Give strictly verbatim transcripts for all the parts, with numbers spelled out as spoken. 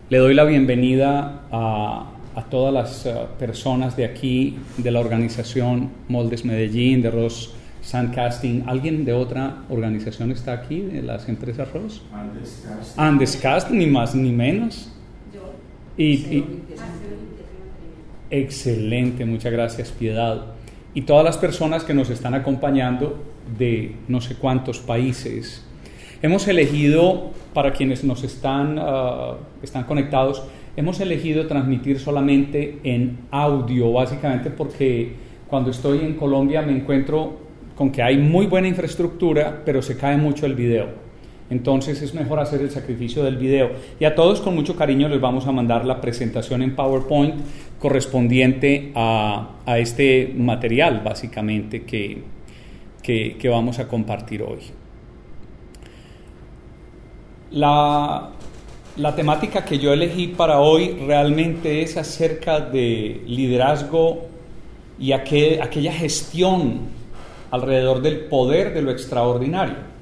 Le doy la bienvenida a, a todas las uh, personas de aquí, de la organización Moldes Medellín, de Ross Sandcasting. ¿Alguien de otra organización está aquí, de las empresas Ross? Andes Casting. Andes Casting, ni más ni menos. Yo. Y, y, Ah, excelente, muchas gracias, Piedad. Y todas las personas que nos están acompañando de no sé cuántos países. Hemos elegido, para quienes nos están, uh, están conectados, hemos elegido transmitir solamente en audio, básicamente porque cuando estoy en Colombia me encuentro con que hay muy buena infraestructura, pero se cae mucho el video. Entonces es mejor hacer el sacrificio del video. Y a todos con mucho cariño les vamos a mandar la presentación en PowerPoint correspondiente a, a este material, básicamente, que, que, que vamos a compartir hoy. La, la temática que yo elegí para hoy realmente es acerca de liderazgo y aquel, aquella gestión alrededor del poder de lo extraordinario.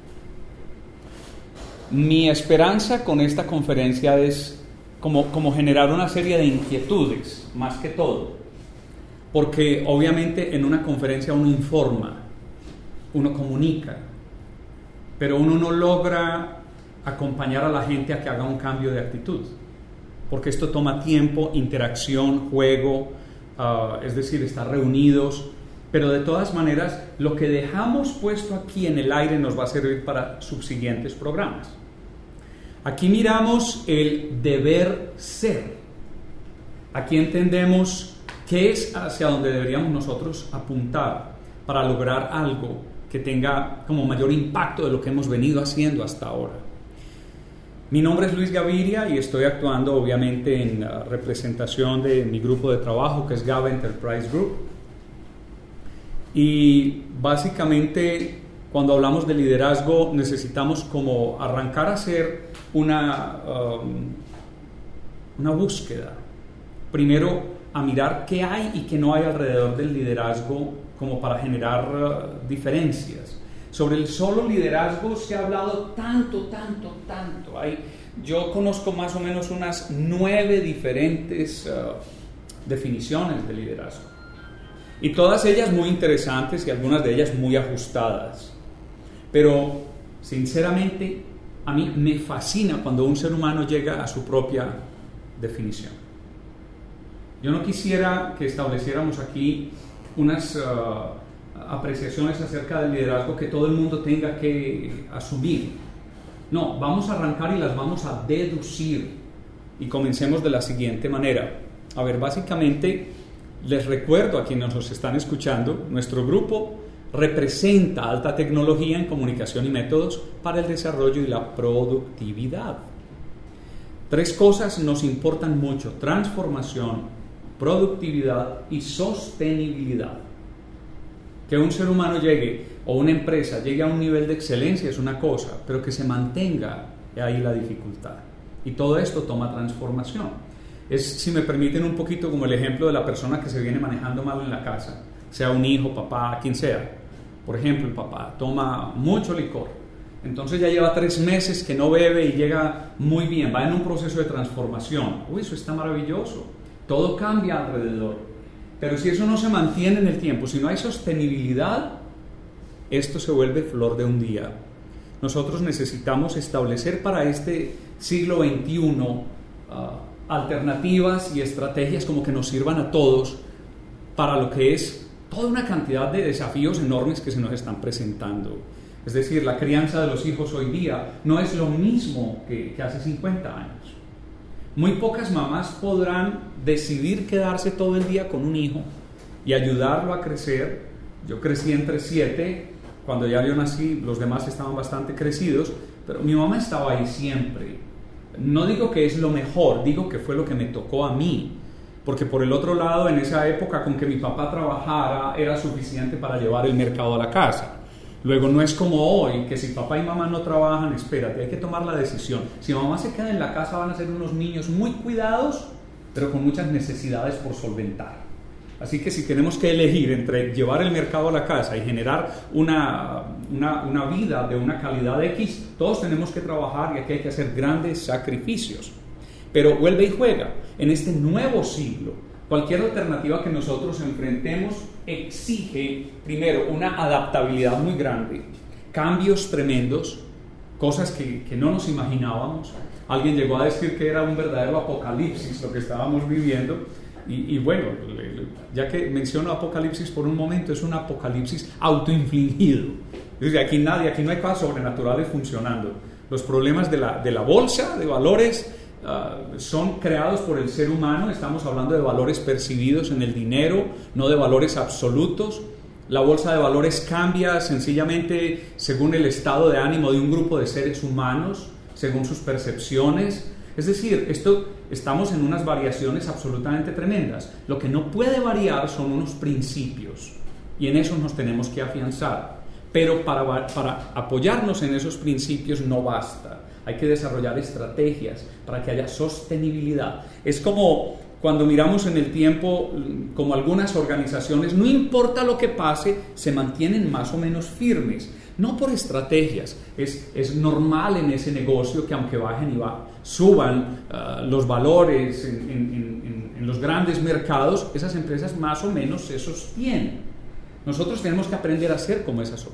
Mi esperanza con esta conferencia es como, como generar una serie de inquietudes, más que todo, porque obviamente en una conferencia uno informa, uno comunica, pero uno no logra acompañar a la gente a que haga un cambio de actitud, porque esto toma tiempo, interacción, juego, uh, es decir, estar reunidos, pero de todas maneras lo que dejamos puesto aquí en el aire nos va a servir para subsiguientes programas. Aquí miramos el deber ser. Aquí entendemos qué es hacia donde deberíamos nosotros apuntar para lograr algo que tenga como mayor impacto de lo que hemos venido haciendo hasta ahora. Mi nombre es Luis Gaviria y estoy actuando obviamente en uh, representación de mi grupo de trabajo, que es Gava Enterprise Group. Y básicamente cuando hablamos de liderazgo necesitamos como arrancar a hacer una, um, una búsqueda. Primero a mirar qué hay y qué no hay alrededor del liderazgo como para generar uh, diferencias. Sobre el solo liderazgo se ha hablado tanto, tanto, tanto. Hay, yo conozco más o menos unas nueve diferentes uh, definiciones de liderazgo. Y todas ellas muy interesantes y algunas de ellas muy ajustadas. Pero, sinceramente, a mí me fascina cuando un ser humano llega a su propia definición. Yo no quisiera que estableciéramos aquí unas uh, apreciaciones acerca del liderazgo que todo el mundo tenga que asumir. No, vamos a arrancar y las vamos a deducir. Y comencemos de la siguiente manera. A ver, básicamente, les recuerdo a quienes nos están escuchando, nuestro grupo representa alta tecnología en comunicación y métodos para el desarrollo y la productividad. Tres cosas nos importan mucho: transformación, productividad y sostenibilidad. Que un ser humano llegue o una empresa llegue a un nivel de excelencia es una cosa, pero que se mantenga ahí la dificultad. Y todo esto toma transformación. Es, si me permiten, un poquito como el ejemplo de la persona que se viene manejando mal en la casa, sea un hijo, papá, quien sea. Por ejemplo, el papá toma mucho licor, entonces ya lleva tres meses que no bebe y llega muy bien, va en un proceso de transformación. Uy, eso está maravilloso, todo cambia alrededor, pero si eso no se mantiene en el tiempo, si no hay sostenibilidad, esto se vuelve flor de un día. Nosotros necesitamos establecer para este siglo veintiuno uh, alternativas y estrategias como que nos sirvan a todos para lo que es toda una cantidad de desafíos enormes que se nos están presentando. Es decir, la crianza de los hijos hoy día no es lo mismo que, que hace cincuenta años. Muy pocas mamás podrán decidir quedarse todo el día con un hijo y ayudarlo a crecer. Yo crecí entre siete, cuando ya yo nací los demás estaban bastante crecidos, pero mi mamá estaba ahí siempre. No digo que es lo mejor, digo que fue lo que me tocó a mí. Porque por el otro lado, en esa época, con que mi papá trabajara era suficiente para llevar el mercado a la casa. Luego no es como hoy, que si papá y mamá no trabajan, espérate, hay que tomar la decisión. Si mamá se queda en la casa van a ser unos niños muy cuidados, pero con muchas necesidades por solventar. Así que si tenemos que elegir entre llevar el mercado a la casa y generar una, una, una vida de una calidad X, todos tenemos que trabajar y aquí hay que hacer grandes sacrificios. pero vuelve y juega. En este nuevo siglo, cualquier alternativa que nosotros enfrentemos exige, primero, una adaptabilidad muy grande, cambios tremendos, cosas que, que no nos imaginábamos. Alguien llegó a decir que era un verdadero apocalipsis lo que estábamos viviendo. Y, y bueno, ya que menciono apocalipsis por un momento, es un apocalipsis autoinfligido. Es decir, aquí nadie, aquí no hay cosas sobrenaturales funcionando. Los problemas de la, de la bolsa de valores uh, son creados por el ser humano. Estamos hablando de valores percibidos en el dinero, no de valores absolutos. La bolsa de valores cambia sencillamente según el estado de ánimo de un grupo de seres humanos, según sus percepciones. Es decir, esto, estamos en unas variaciones absolutamente tremendas. Lo que no puede variar son unos principios, y en eso nos tenemos que afianzar. Pero para, para apoyarnos en esos principios no basta. Hay que desarrollar estrategias para que haya sostenibilidad. Es como cuando miramos en el tiempo, como algunas organizaciones, no importa lo que pase, se mantienen más o menos firmes. No por estrategias, es, es normal en ese negocio que aunque bajen y va, suban uh, los valores en, en, en, en los grandes mercados, esas empresas más o menos se sostienen. Nosotros tenemos que aprender a ser como esas uh,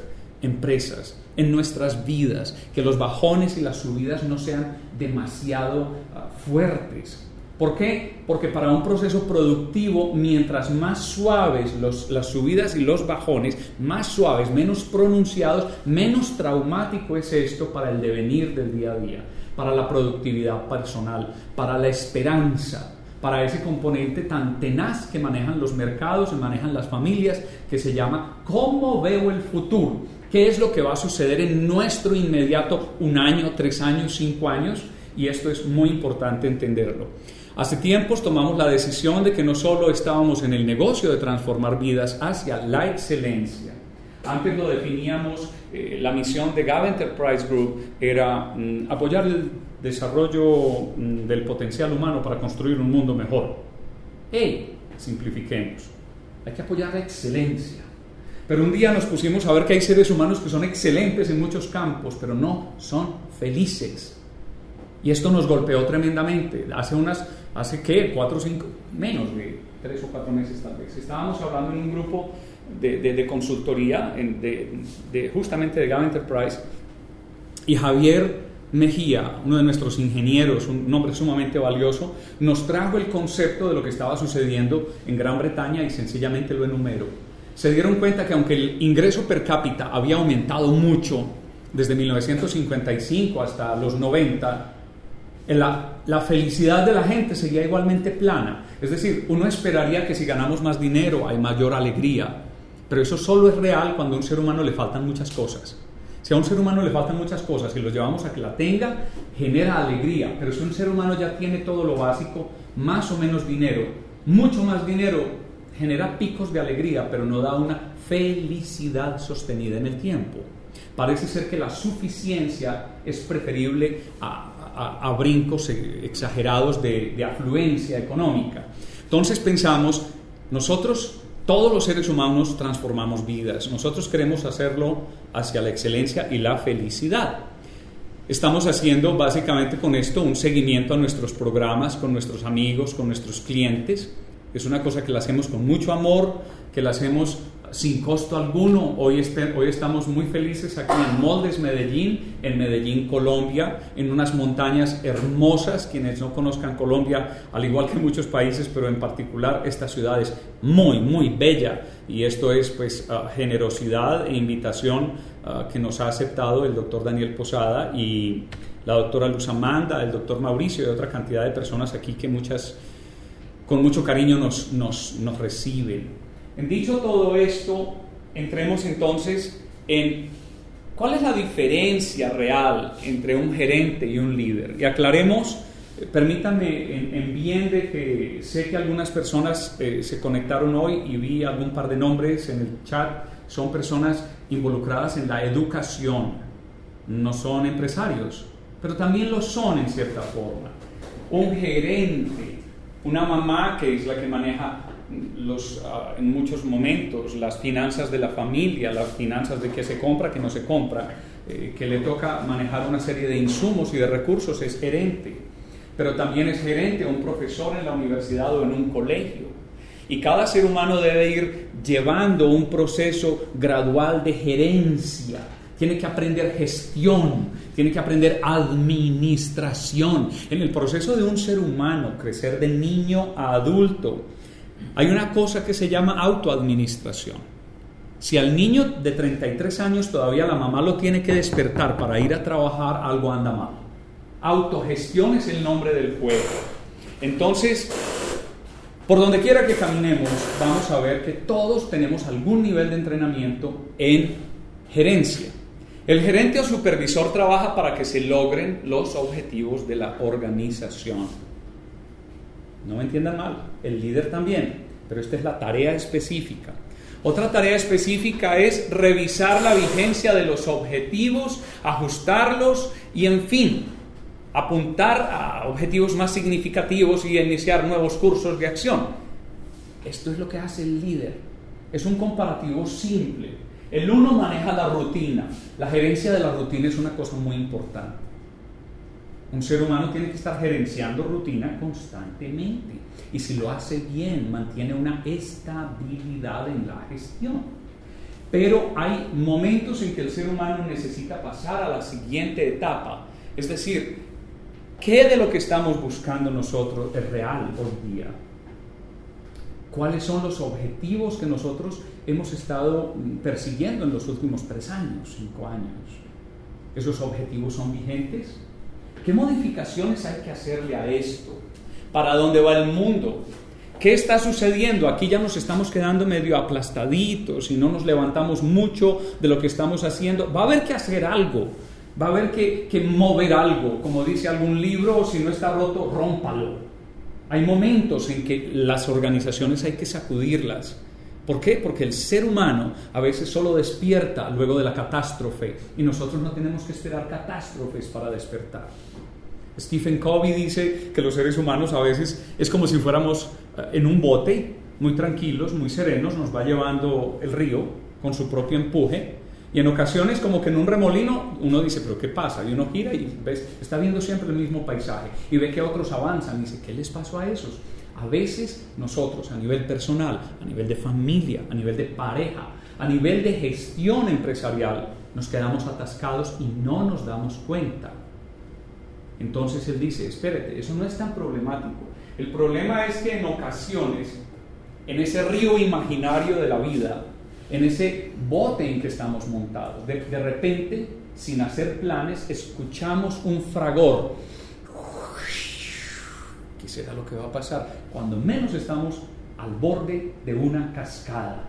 empresas en nuestras vidas, que los bajones y las subidas no sean demasiado uh, fuertes. ¿Por qué? Porque para un proceso productivo, mientras más suaves los, las subidas y los bajones, más suaves, menos pronunciados, menos traumático es esto para el devenir del día a día, para la productividad personal, para la esperanza, para ese componente tan tenaz que manejan los mercados, que manejan las familias, que se llama ¿cómo veo el futuro? ¿Qué es lo que va a suceder en nuestro inmediato un año, tres años, cinco años? Y esto es muy importante entenderlo. Hace tiempos tomamos la decisión de que no solo estábamos en el negocio de transformar vidas hacia la excelencia. Antes lo definíamos, eh, la misión de Gava Enterprise Group era mm, apoyar el desarrollo mm, del potencial humano para construir un mundo mejor. ¡Ey! Simplifiquemos. Hay que apoyar la excelencia. Pero un día nos pusimos a ver que hay seres humanos que son excelentes en muchos campos, pero no son felices. Y esto nos golpeó tremendamente. Hace unas, hace ¿qué? Cuatro o cinco, menos de tres o cuatro meses tal vez. Estábamos hablando en un grupo de, de, de consultoría, en, de, de, justamente de Gava Enterprise, y Javier Mejía, uno de nuestros ingenieros, un hombre sumamente valioso, nos trajo el concepto de lo que estaba sucediendo en Gran Bretaña y sencillamente lo enumero. Se dieron cuenta que aunque el ingreso per cápita había aumentado mucho desde mil novecientos cincuenta y cinco hasta los noventa, La, la felicidad de la gente seguía igualmente plana. Es decir, uno esperaría que si ganamos más dinero hay mayor alegría, pero eso solo es real cuando a un ser humano le faltan muchas cosas. Si a un ser humano le faltan muchas cosas y lo llevamos a que la tenga, genera alegría. Pero si un ser humano ya tiene todo lo básico, más o menos dinero, mucho más dinero, genera picos de alegría, pero no da una felicidad sostenida en el tiempo. Parece ser que la suficiencia es preferible a A, a brincos exagerados de, de afluencia económica. Entonces pensamos, nosotros, todos los seres humanos transformamos vidas, nosotros queremos hacerlo hacia la excelencia y la felicidad. Estamos haciendo básicamente con esto un seguimiento a nuestros programas, con nuestros amigos, con nuestros clientes. Es una cosa que la hacemos con mucho amor, que la hacemos sin costo alguno. Hoy, este, hoy estamos muy felices aquí en Moldes Medellín, en Medellín, Colombia, en unas montañas hermosas. Quienes no conozcan Colombia, al igual que muchos países, pero en particular esta ciudad es muy, muy bella, y esto es pues uh, generosidad e invitación uh, que nos ha aceptado el doctor Daniel Posada y la doctora Luz Amanda, el doctor Mauricio y otra cantidad de personas aquí que muchas, con mucho cariño nos, nos, nos reciben. En dicho todo esto, entremos entonces en cuál es la diferencia real entre un gerente y un líder. Y aclaremos, eh, permítanme en, en bien de que sé que algunas personas eh, se conectaron hoy y vi algún par de nombres en el chat, son personas involucradas en la educación, no son empresarios, pero también lo son en cierta forma. Un gerente, una mamá que es la que maneja Los, uh, en muchos momentos las finanzas de la familia, las finanzas de qué se compra, qué no se compra, eh, que le toca manejar una serie de insumos y de recursos, es gerente. pero también es gerente o un profesor en la universidad o en un colegio. Y cada ser humano debe ir llevando un proceso gradual de gerencia. Tiene que aprender gestión, tiene que aprender administración. En el proceso de un ser humano, crecer de niño a adulto, hay una cosa que se llama autoadministración. Si al niño de treinta y tres años todavía la mamá lo tiene que despertar para ir a trabajar, algo anda mal. Autogestión es el nombre del juego. Entonces, por donde quiera que caminemos, vamos a ver que todos tenemos algún nivel de entrenamiento en gerencia. El gerente o supervisor trabaja para que se logren los objetivos de la organización. No me entiendan mal, el líder también, pero esta es la tarea específica. Otra tarea específica es revisar la vigencia de los objetivos, ajustarlos y, en fin, apuntar a objetivos más significativos y iniciar nuevos cursos de acción. Esto es lo que hace el líder. Es un comparativo simple. El uno maneja la rutina. La gerencia de la rutina es una cosa muy importante. Un ser humano tiene que estar gerenciando rutina constantemente. Y si lo hace bien, mantiene una estabilidad en la gestión. Pero hay momentos en que el ser humano necesita pasar a la siguiente etapa. Es decir, ¿qué de lo que estamos buscando nosotros es real hoy día? ¿Cuáles son los objetivos que nosotros hemos estado persiguiendo en los últimos tres años, cinco años? ¿Esos objetivos son vigentes? ¿Qué modificaciones hay que hacerle a esto? ¿Para dónde va el mundo? ¿Qué está sucediendo? Aquí ya nos estamos quedando medio aplastaditos y no nos levantamos mucho de lo que estamos haciendo. Va a haber que hacer algo. Va a haber que, que mover algo, como dice algún libro, si no está roto, rómpalo. Hay momentos en que las organizaciones hay que sacudirlas. ¿Por qué? Porque el ser humano a veces solo despierta luego de la catástrofe y nosotros no tenemos que esperar catástrofes para despertar. Stephen Covey dice que los seres humanos a veces es como si fuéramos en un bote, muy tranquilos, muy serenos, nos va llevando el río con su propio empuje. Y en ocasiones como que en un remolino uno dice, ¿pero qué pasa? Y uno gira y ves, está viendo siempre el mismo paisaje y ve que otros avanzan y dice, ¿qué les pasó a esos? A veces nosotros a nivel personal, a nivel de familia, a nivel de pareja, a nivel de gestión empresarial, nos quedamos atascados y no nos damos cuenta. Entonces él dice, espérate, eso no es tan problemático. El problema es que en ocasiones, en ese río imaginario de la vida, en ese bote en que estamos montados, de, de repente, sin hacer planes, escuchamos un fragor. ¿Qué será lo que va a pasar? Cuando menos estamos al borde de una cascada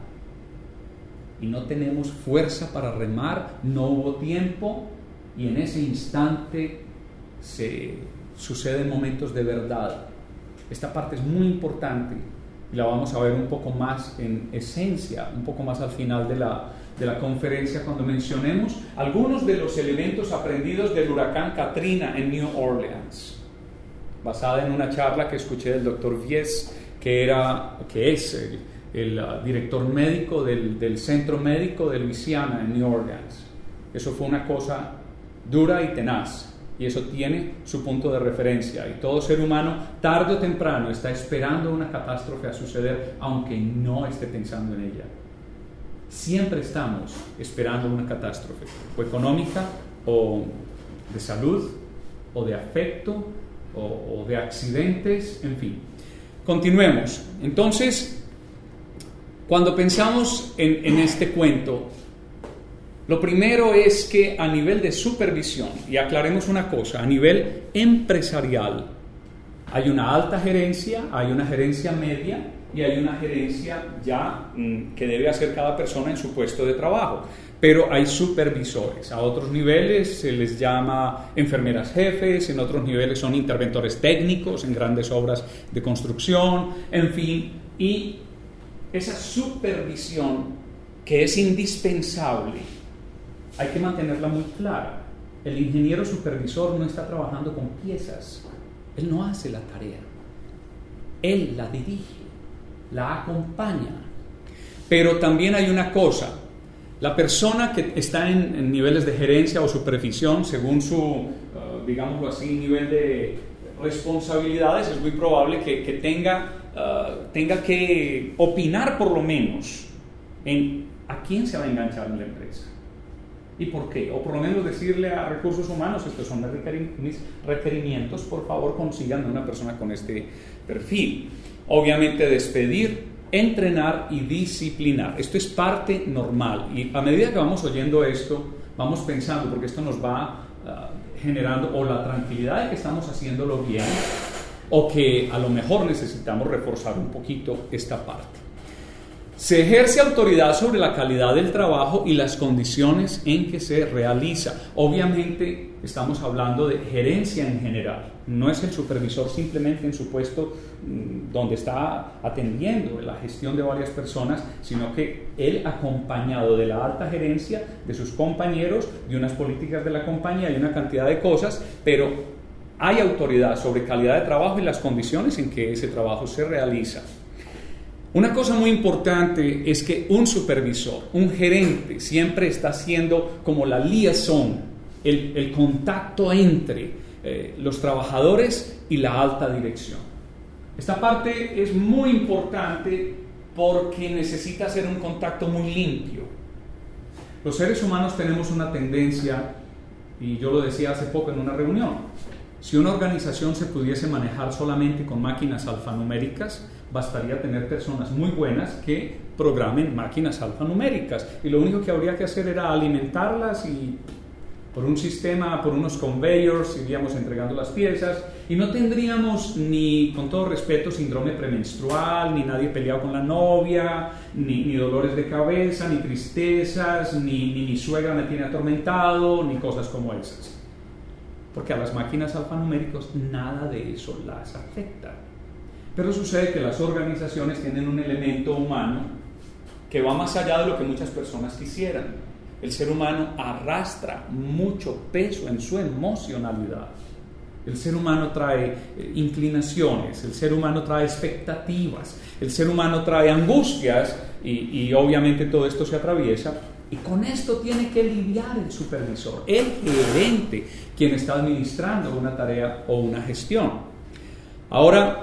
y no tenemos fuerza para remar, no hubo tiempo y en ese instante se suceden momentos de verdad. Esta parte es muy importante y la vamos a ver un poco más en esencia, un poco más al final de la, de la conferencia, cuando mencionemos algunos de los elementos aprendidos del huracán Katrina en New Orleans, basada en una charla que escuché del doctor Vies, que, era, que es el, el uh, director médico del, del Centro Médico de Luisiana en New Orleans. Eso fue una cosa dura y tenaz. Y eso tiene su punto de referencia. Y todo ser humano, tarde o temprano, está esperando una catástrofe a suceder, aunque no esté pensando en ella. Siempre estamos esperando una catástrofe, o económica, o de salud, o de afecto, o, o de accidentes, en fin. Continuemos. Entonces, cuando pensamos en, en este cuento, lo primero es que a nivel de supervisión, y aclaremos una cosa, a nivel empresarial, hay una alta gerencia, hay una gerencia media y hay una gerencia ya mmm, que debe hacer cada persona en su puesto de trabajo. Pero hay supervisores. A otros niveles se les llama enfermeras jefes, en otros niveles son interventores técnicos en grandes obras de construcción, en fin. Y esa supervisión que es indispensable, hay que mantenerla muy clara. El ingeniero supervisor no está trabajando con piezas. Él no hace la tarea. Él la dirige, la acompaña. Pero también hay una cosa. La persona que está en, en niveles de gerencia o supervisión, según su, uh, digámoslo así, nivel de responsabilidades, es muy probable que, que tenga, uh, tenga que opinar por lo menos en a quién se va a enganchar en la empresa y por qué, o por lo menos decirle a recursos humanos: estos son mis requerimientos, por favor consigan una persona con este perfil. Obviamente despedir, entrenar y disciplinar. Esto es parte normal, y a medida que vamos oyendo esto, vamos pensando, porque esto nos va uh, generando o la tranquilidad de que estamos haciéndolo bien, o que a lo mejor necesitamos reforzar un poquito esta parte. Se ejerce autoridad sobre la calidad del trabajo y las condiciones en que se realiza. Obviamente estamos hablando de gerencia en general. No es el supervisor simplemente en su puesto donde está atendiendo la gestión de varias personas, sino que él, acompañado de la alta gerencia, de sus compañeros, de unas políticas de la compañía y una cantidad de cosas, pero hay autoridad sobre calidad de trabajo y las condiciones en que ese trabajo se realiza. Una cosa muy importante es que un supervisor, un gerente, siempre está haciendo como la liaison, el, el contacto entre eh, los trabajadores y la alta dirección. Esta parte es muy importante porque necesita hacer un contacto muy limpio. Los seres humanos tenemos una tendencia, y yo lo decía hace poco en una reunión: si una organización se pudiese manejar solamente con máquinas alfanuméricas, bastaría tener personas muy buenas que programen máquinas alfanuméricas, y lo único que habría que hacer era alimentarlas, y por un sistema, por unos conveyors, iríamos entregando las piezas, y no tendríamos ni, con todo respeto, síndrome premenstrual, ni nadie peleado con la novia, ni, ni dolores de cabeza, ni tristezas, ni, ni mi suegra me tiene atormentado, ni cosas como esas. Porque a las máquinas alfanuméricas nada de eso las afecta. Pero sucede que las organizaciones tienen un elemento humano que va más allá de lo que muchas personas quisieran. El ser humano arrastra mucho peso en su emocionalidad. El ser humano trae eh, inclinaciones, el ser humano trae expectativas, el ser humano trae angustias, y, y obviamente todo esto se atraviesa. Y con esto tiene que lidiar el supervisor, el gerente, quien está administrando una tarea o una gestión. Ahora,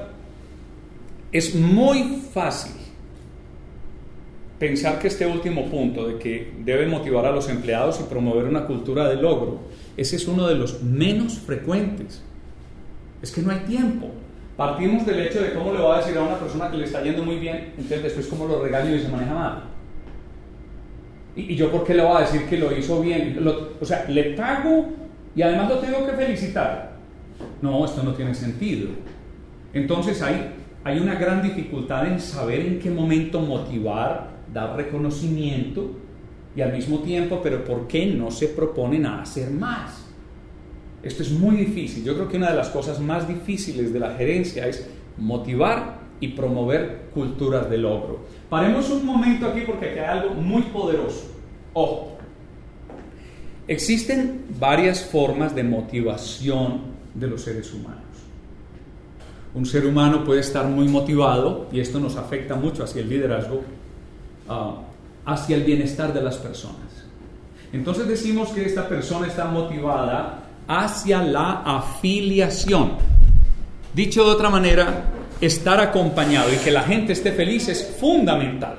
es muy fácil pensar que este último punto, de que debe motivar a los empleados y promover una cultura de logro, ese es uno de los menos frecuentes. Es que no hay tiempo. Partimos del hecho de cómo le va a decir a una persona que le está yendo muy bien, entonces después cómo lo regaño y se maneja mal. ¿Y yo por qué le voy a decir que lo hizo bien? Lo, o sea, le pago y además lo tengo que felicitar. No, esto no tiene sentido. Entonces hay, hay una gran dificultad en saber en qué momento motivar, dar reconocimiento, y al mismo tiempo, pero ¿por qué no se proponen a hacer más? Esto es muy difícil. Yo creo que una de las cosas más difíciles de la gerencia es motivar y promover culturas de logro. Paremos un momento aquí porque aquí hay algo muy poderoso. Ojo, existen varias formas de motivación de los seres humanos. Un ser humano puede estar muy motivado, y esto nos afecta mucho hacia el liderazgo, uh, hacia el bienestar de las personas. Entonces decimos que esta persona está motivada hacia la afiliación. Dicho de otra manera, estar acompañado y que la gente esté feliz es fundamental.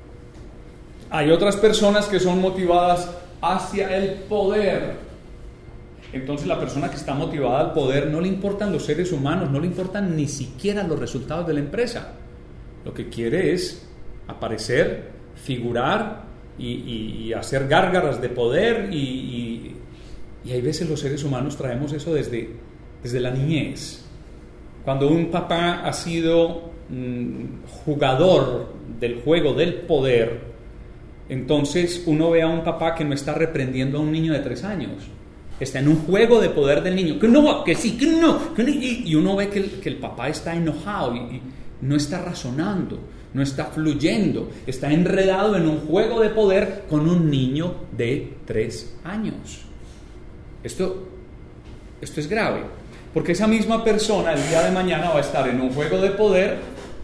Hay otras personas que son motivadas hacia el poder. Entonces la persona que está motivada al poder no le importan los seres humanos, no le importan ni siquiera los resultados de la empresa. Lo que quiere es aparecer, figurar y, y, y hacer gárgaras de poder, y, y, y hay veces los seres humanos traemos eso desde, desde la niñez. Cuando un papá ha sido mmm, jugador del juego del poder, entonces uno ve a un papá que no está reprendiendo a un niño de tres años. Está en un juego de poder del niño. Que no, que sí, que no. Que no. Y uno ve que el, que el papá está enojado y, y no está razonando, no está fluyendo. Está enredado en un juego de poder con un niño de tres años. Esto, esto es grave. Porque esa misma persona el día de mañana va a estar en un juego de poder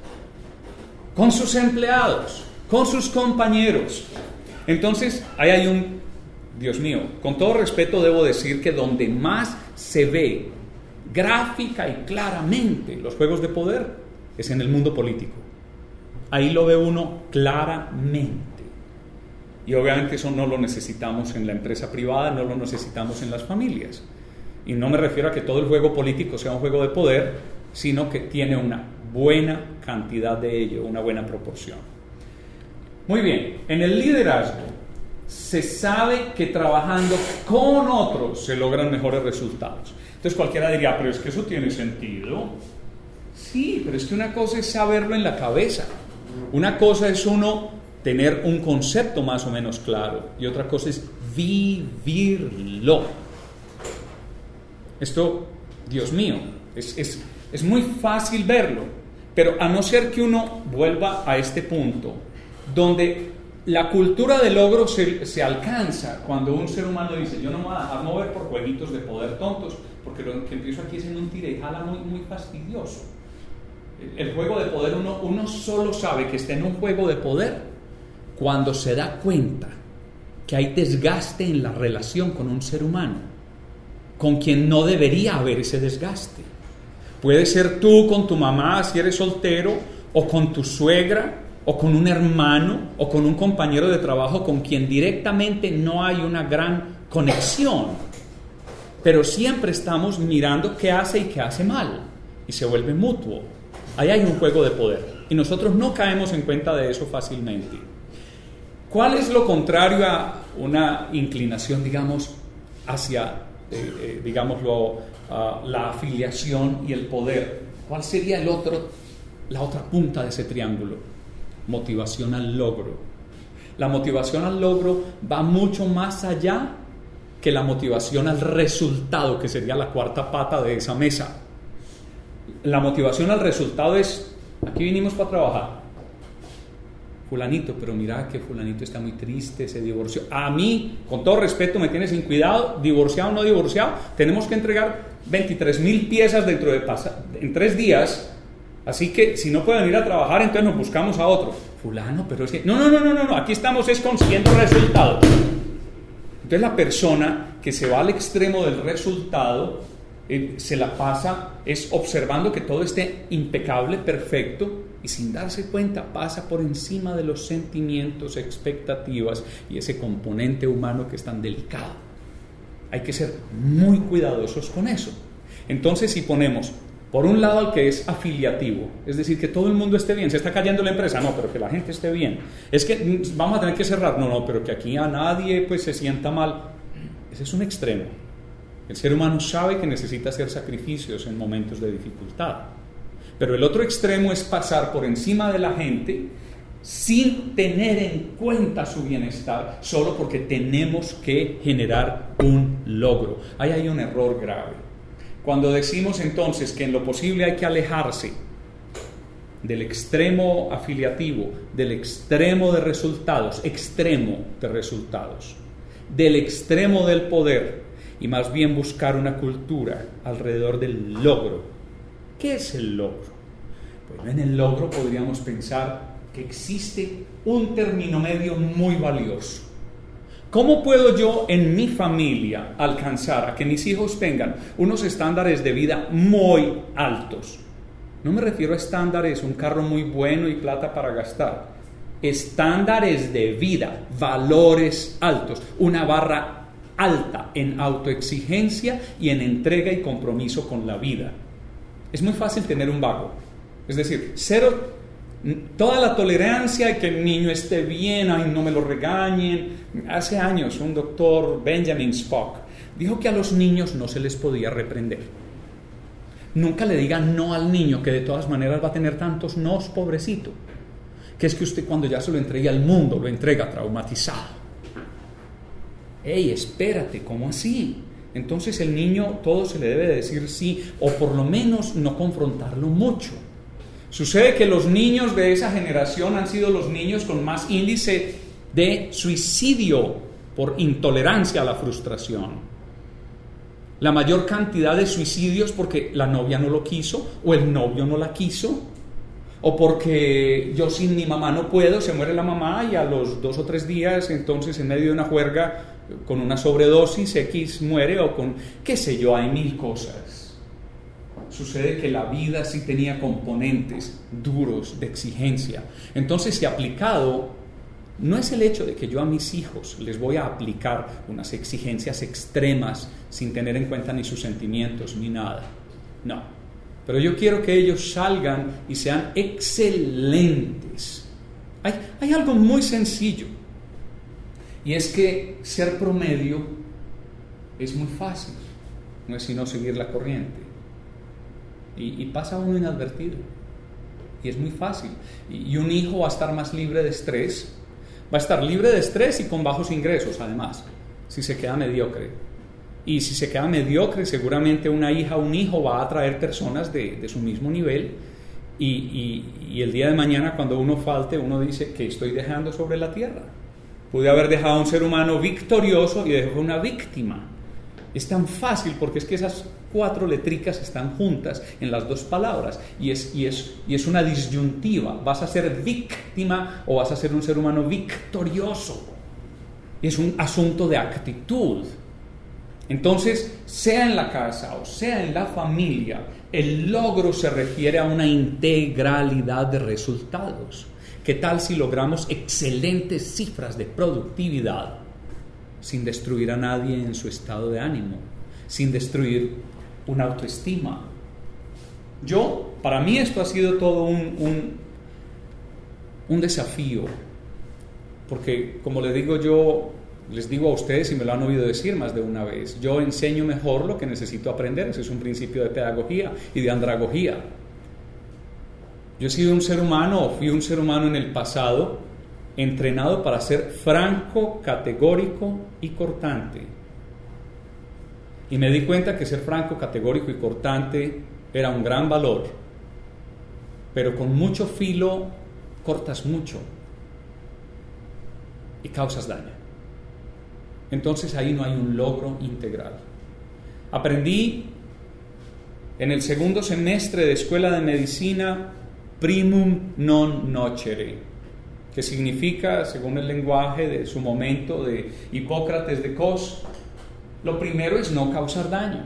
con sus empleados, con sus compañeros. Entonces, ahí hay un... Dios mío, con todo respeto debo decir que donde más se ve gráfica y claramente los juegos de poder es en el mundo político. Ahí lo ve uno claramente. Y obviamente eso no lo necesitamos en la empresa privada, no lo necesitamos en las familias. Y no me refiero a que todo el juego político sea un juego de poder, sino que tiene una buena cantidad de ello, una buena proporción. Muy bien, en el liderazgo se sabe que trabajando con otros se logran mejores resultados. Entonces cualquiera diría, pero es que eso tiene sentido. Sí, pero es que una cosa es saberlo en la cabeza. Una cosa es uno tener un concepto más o menos claro y otra cosa es vivirlo. Esto, Dios mío, es, es, es muy fácil verlo, pero a no ser que uno vuelva a este punto donde la cultura del logro se, se alcanza cuando un ser humano dice, yo no me voy a dejar mover por jueguitos de poder tontos, porque lo que empiezo aquí es en un tira y jala muy, muy fastidioso. El, el juego de poder, uno, uno solo sabe que está en un juego de poder cuando se da cuenta que hay desgaste en la relación con un ser humano, con quien no debería haber ese desgaste. Puede ser tú con tu mamá si eres soltero, o con tu suegra, o con un hermano, o con un compañero de trabajo con quien directamente no hay una gran conexión. Pero siempre estamos mirando qué hace y qué hace mal, y se vuelve mutuo. Ahí hay un juego de poder, y nosotros no caemos en cuenta de eso fácilmente. ¿Cuál es lo contrario a una inclinación, digamos, hacia, eh, eh, digámoslo, uh, la afiliación y el poder? ¿Cuál sería el otro, la otra punta de ese triángulo? Motivación al logro. La motivación al logro va mucho más allá que la motivación al resultado, que sería la cuarta pata de esa mesa. La motivación al resultado es, aquí vinimos para trabajar. Fulanito, pero mira que fulanito está muy triste, se divorció. A mí, con todo respeto, me tiene sin cuidado, divorciado o no divorciado, tenemos que entregar veintitrés mil piezas dentro de pasa, en tres días. Así que si no pueden ir a trabajar, entonces nos buscamos a otro. Fulano, pero es que... No, no, no, no, no, no. Aquí estamos es consiguiendo resultados. Entonces la persona que se va al extremo del resultado, eh, se la pasa es observando que todo esté impecable, perfecto, y sin darse cuenta pasa por encima de los sentimientos, expectativas y ese componente humano que es tan delicado. Hay que ser muy cuidadosos con eso. Entonces si ponemos... Por un lado, al que es afiliativo, es decir, que todo el mundo esté bien. Se está cayendo la empresa, no, pero que la gente esté bien. Es que vamos a tener que cerrar, no, no, pero que aquí a nadie pues se sienta mal. Ese es un extremo. El ser humano sabe que necesita hacer sacrificios en momentos de dificultad. Pero el otro extremo es pasar por encima de la gente sin tener en cuenta su bienestar, solo porque tenemos que generar un logro. Ahí hay un error grave. Cuando decimos entonces que en lo posible hay que alejarse del extremo afiliativo, del extremo de resultados, extremo de resultados, del extremo del poder, y más bien buscar una cultura alrededor del logro. ¿Qué es el logro? Bueno, en el logro podríamos pensar que existe un término medio muy valioso. ¿Cómo puedo yo en mi familia alcanzar a que mis hijos tengan unos estándares de vida muy altos? No me refiero a estándares, un carro muy bueno y plata para gastar. Estándares de vida, valores altos, una barra alta en autoexigencia y en entrega y compromiso con la vida. Es muy fácil tener un vago. Es decir, cero... Toda la tolerancia de que el niño esté bien, ay, no me lo regañen. Hace años un doctor, Benjamin Spock, dijo que a los niños no se les podía reprender. Nunca le digan no al niño, que de todas maneras va a tener tantos nos, pobrecito. Que es que usted cuando ya se lo entregue al mundo, lo entrega traumatizado. Ey, espérate, ¿cómo así? Entonces el niño todo se le debe decir sí, o por lo menos no confrontarlo mucho. Sucede que los niños de esa generación han sido los niños con más índice de suicidio por intolerancia a la frustración. La mayor cantidad de suicidios porque la novia no lo quiso, o el novio no la quiso, o porque yo sin mi mamá no puedo, se muere la mamá y a los dos o tres días, entonces en medio de una juerga con una sobredosis X muere, o con, qué sé yo, hay mil cosas. sucede que la vida sí tenía componentes duros de exigencia. Entonces, si aplicado, no es el hecho de que yo a mis hijos les voy a aplicar unas exigencias extremas sin tener en cuenta ni sus sentimientos ni nada. No. Pero yo quiero que ellos salgan y sean excelentes. Hay, hay algo muy sencillo. Y es que ser promedio es muy fácil. No es sino seguir la corriente. Y, y pasa uno inadvertido. Y es muy fácil. Y, y un hijo va a estar más libre de estrés. Va a estar libre de estrés y con bajos ingresos, además, si se queda mediocre. Y si se queda mediocre, seguramente una hija o un hijo va a atraer personas de, de su mismo nivel. Y, y, y el día de mañana, cuando uno falte, uno dice, ¿qué estoy dejando sobre la tierra? Pude haber dejado a un ser humano victorioso y dejó una víctima. Es tan fácil porque es que esas cuatro letricas están juntas en las dos palabras y es, y es, y es una disyuntiva. ¿Vas a ser víctima o vas a ser un ser humano victorioso? Es un asunto de actitud. Entonces, sea en la casa o sea en la familia, el logro se refiere a una integralidad de resultados. ¿Qué tal si logramos excelentes cifras de productividad sin destruir a nadie en su estado de ánimo, sin destruir una autoestima? Yo, para mí esto ha sido todo un, un, un desafío, porque como les digo yo, les digo a ustedes y me lo han oído decir más de una vez, yo enseño mejor lo que necesito aprender. Ese es un principio de pedagogía y de andragogía. Yo he sido un ser humano, o fui un ser humano en el pasado, entrenado para ser franco, categórico y cortante. Y me di cuenta que ser franco, categórico y cortante era un gran valor, pero con mucho filo cortas mucho y causas daño. Entonces ahí no hay un logro integral. Aprendí en el segundo semestre de Escuela de Medicina primum non nocere, que significa, según el lenguaje de su momento de Hipócrates de Cos, lo primero es no causar daño.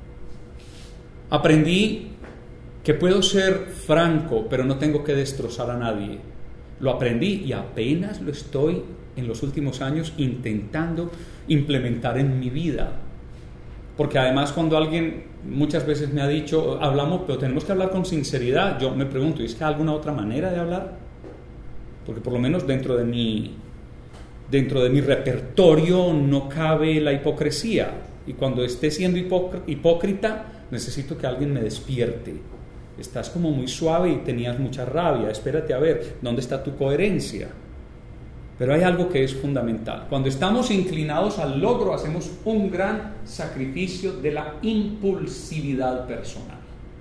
Aprendí que puedo ser franco, pero no tengo que destrozar a nadie. Lo aprendí y apenas lo estoy en los últimos años intentando implementar en mi vida. Porque además cuando alguien muchas veces me ha dicho, hablamos, pero tenemos que hablar con sinceridad, yo me pregunto, ¿es que hay alguna otra manera de hablar? Porque por lo menos dentro de mi, dentro de mi repertorio no cabe la hipocresía. Y cuando esté siendo hipócr- hipócrita, necesito que alguien me despierte. Estás como muy suave y tenías mucha rabia, espérate a ver, ¿dónde está tu coherencia? Pero hay algo que es fundamental. Cuando estamos inclinados al logro, hacemos un gran sacrificio de la impulsividad personal.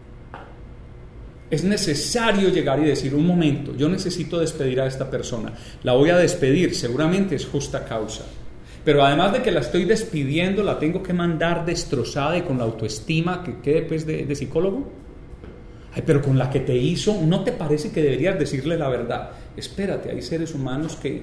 Es necesario llegar y decir, un momento, yo necesito despedir a esta persona. La voy a despedir, seguramente es justa causa. Pero además de que la estoy despidiendo, la tengo que mandar destrozada y con la autoestima que quede pues de, de psicólogo. Ay, pero con la que te hizo, ¿no te parece que deberías decirle la verdad? Espérate, hay seres humanos que,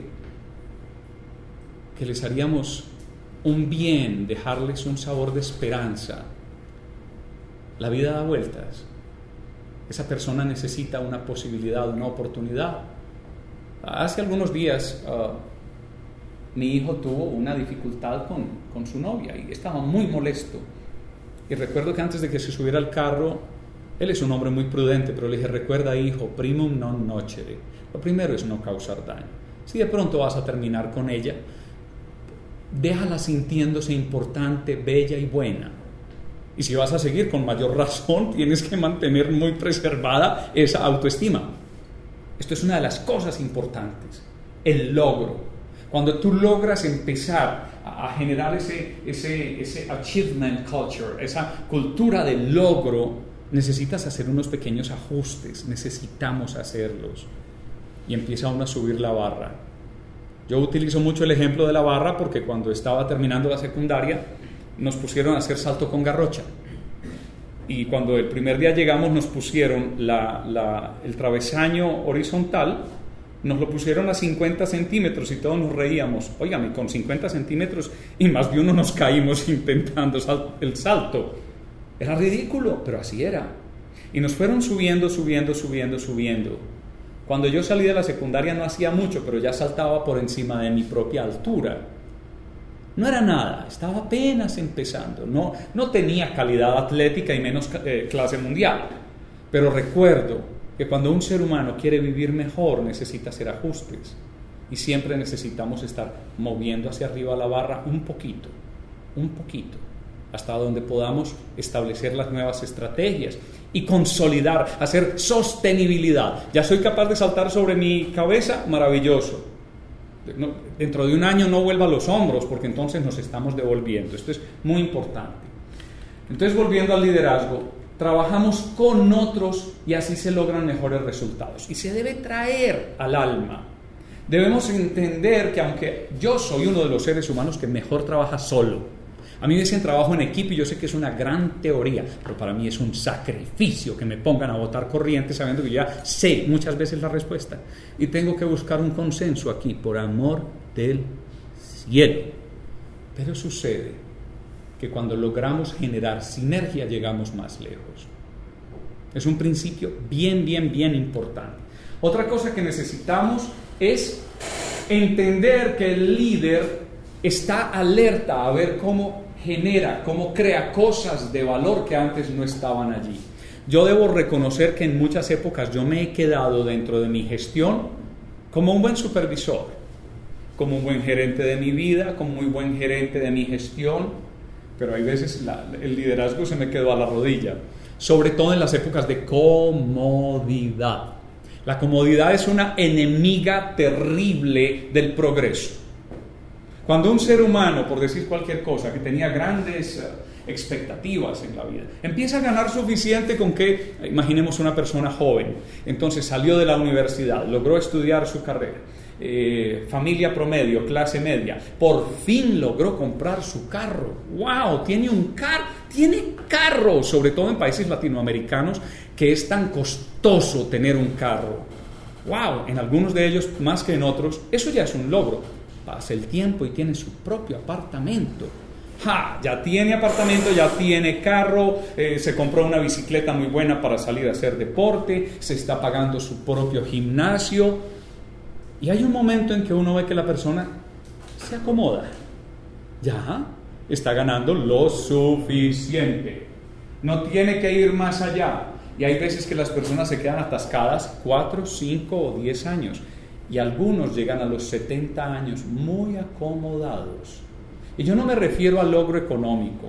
que les haríamos un bien, dejarles un sabor de esperanza. La vida da vueltas. Esa persona necesita una posibilidad, una oportunidad. Hace algunos días uh, mi hijo tuvo una dificultad con, con su novia y estaba muy molesto. Y recuerdo que antes de que se subiera al carro, él es un hombre muy prudente, pero le dije, recuerda hijo, primum non nocere. Lo primero es no causar daño. Si de pronto vas a terminar con ella, déjala sintiéndose importante, bella y buena. Y si vas a seguir, con mayor razón, tienes que mantener muy preservada esa autoestima. Esto es una de las cosas importantes, el logro. Cuando tú logras empezar a, a generar ese, ese, ese achievement culture, esa cultura del logro, necesitas hacer unos pequeños ajustes, necesitamos hacerlos. Y empieza uno a subir la barra. Yo utilizo mucho el ejemplo de la barra porque cuando estaba terminando la secundaria nos pusieron a hacer salto con garrocha. Y cuando el primer día llegamos nos pusieron la, la, el travesaño horizontal, nos lo pusieron a cincuenta centímetros y todos nos reíamos. Óigame, con cincuenta centímetros y más de uno nos caímos intentando sal, el salto. Era ridículo, pero así era. Y nos fueron subiendo, subiendo, subiendo, subiendo. Cuando yo salí de la secundaria no hacía mucho, pero ya saltaba por encima de mi propia altura. No era nada, estaba apenas empezando. No, no tenía calidad atlética y menos eh, clase mundial. Pero recuerdo que cuando un ser humano quiere vivir mejor necesita hacer ajustes. Y siempre necesitamos estar moviendo hacia arriba la barra un poquito, un poquito, hasta donde podamos establecer las nuevas estrategias y consolidar, hacer sostenibilidad. Ya soy capaz de saltar sobre mi cabeza, maravilloso. No, dentro de un año no vuelva a los hombros, porque entonces nos estamos devolviendo. Esto es muy importante. Entonces, volviendo al liderazgo, trabajamos con otros y así se logran mejores resultados. Y se debe traer al alma. Debemos entender que aunque yo soy uno de los seres humanos que mejor trabaja solo, a mí me dicen trabajo en equipo y yo sé que es una gran teoría, pero para mí es un sacrificio que me pongan a botar corriente sabiendo que ya sé muchas veces la respuesta. Y tengo que buscar un consenso aquí, por amor del cielo. Pero sucede que cuando logramos generar sinergia llegamos más lejos. Es un principio bien, bien, bien importante. Otra cosa que necesitamos es entender que el líder está alerta a ver cómo genera, cómo crea cosas de valor que antes no estaban allí. Yo debo reconocer que en muchas épocas yo me he quedado dentro de mi gestión como un buen supervisor, como un buen gerente de mi vida, como muy buen gerente de mi gestión, pero hay veces la, el liderazgo se me quedó a la rodilla, sobre todo en las épocas de comodidad. La comodidad es una enemiga terrible del progreso. Cuando un ser humano, por decir cualquier cosa, que tenía grandes uh, expectativas en la vida, empieza a ganar suficiente con que, imaginemos una persona joven, entonces salió de la universidad, logró estudiar su carrera, eh, familia promedio, clase media, por fin logró comprar su carro. ¡Wow! Tiene un carro, tiene carro, sobre todo en países latinoamericanos, que es tan costoso tener un carro. ¡Wow! En algunos de ellos, más que en otros, eso ya es un logro. Pasa el tiempo y tiene su propio apartamento. ¡Ja! Ya tiene apartamento, ya tiene carro, eh, se compró una bicicleta muy buena para salir a hacer deporte, se está pagando su propio gimnasio. Y hay un momento en que uno ve que la persona se acomoda. Ya está ganando lo suficiente. No tiene que ir más allá. Y hay veces que las personas se quedan atascadas cuatro, cinco o diez años. Y algunos llegan a los setenta años muy acomodados. Y yo no me refiero al logro económico,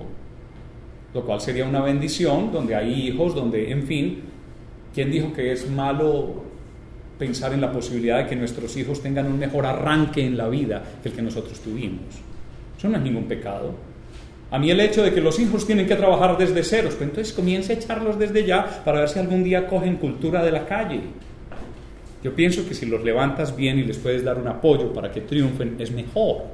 lo cual sería una bendición, donde hay hijos, donde, en fin, ¿quién dijo que es malo pensar en la posibilidad de que nuestros hijos tengan un mejor arranque en la vida que el que nosotros tuvimos? Eso no es ningún pecado. A mí el hecho de que los hijos tienen que trabajar desde ceros, pues entonces comience a echarlos desde ya para ver si algún día cogen cultura de la calle. Yo pienso que si los levantas bien y les puedes dar un apoyo para que triunfen, es mejor.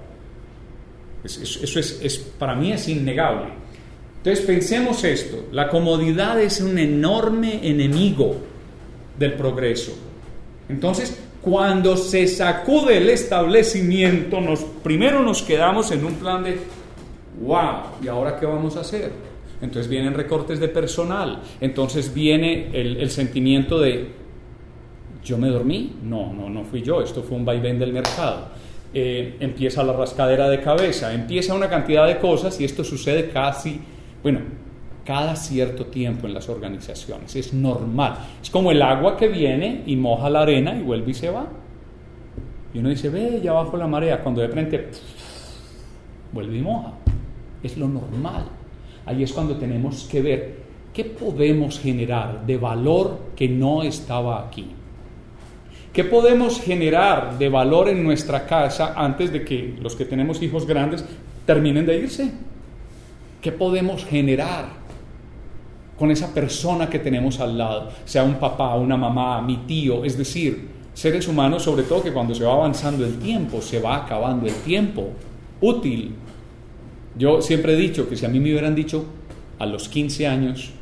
Eso, eso es, es, para mí es innegable. Entonces pensemos esto, la comodidad es un enorme enemigo del progreso. Entonces, cuando se sacude el establecimiento, nos, primero nos quedamos en un plan de, wow, ¿y ahora qué vamos a hacer? Entonces vienen recortes de personal, entonces viene el, el sentimiento de, ¿yo me dormí? No, no, no fui yo, esto fue un vaivén del mercado. Eh, empieza la rascadera de cabeza, empieza una cantidad de cosas y esto sucede casi, bueno, cada cierto tiempo en las organizaciones, es normal. Es como el agua que viene y moja la arena y vuelve y se va. Y uno dice, ve, ya bajó la marea, cuando de frente pff, vuelve y moja. Es lo normal. Ahí es cuando tenemos que ver qué podemos generar de valor que no estaba aquí. ¿Qué podemos generar de valor en nuestra casa antes de que los que tenemos hijos grandes terminen de irse? ¿Qué podemos generar con esa persona que tenemos al lado? Sea un papá, una mamá, mi tío, es decir, seres humanos, sobre todo que cuando se va avanzando el tiempo, se va acabando el tiempo útil. Yo siempre he dicho que si a mí me hubieran dicho a los quince años,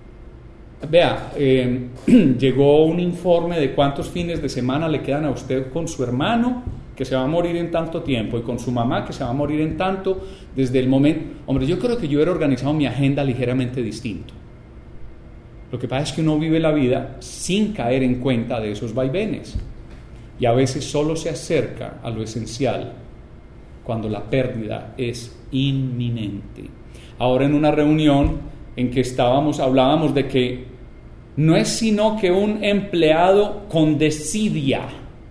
vea, eh, llegó un informe de cuántos fines de semana le quedan a usted con su hermano, que se va a morir en tanto tiempo, y con su mamá, que se va a morir en tanto, desde el momento... Hombre, yo creo que yo hubiera organizado mi agenda ligeramente distinto. Lo que pasa es que uno vive la vida sin caer en cuenta de esos vaivenes. Y a veces solo se acerca a lo esencial cuando la pérdida es inminente. Ahora en una reunión en que estábamos, hablábamos de que no es sino que un empleado con desidia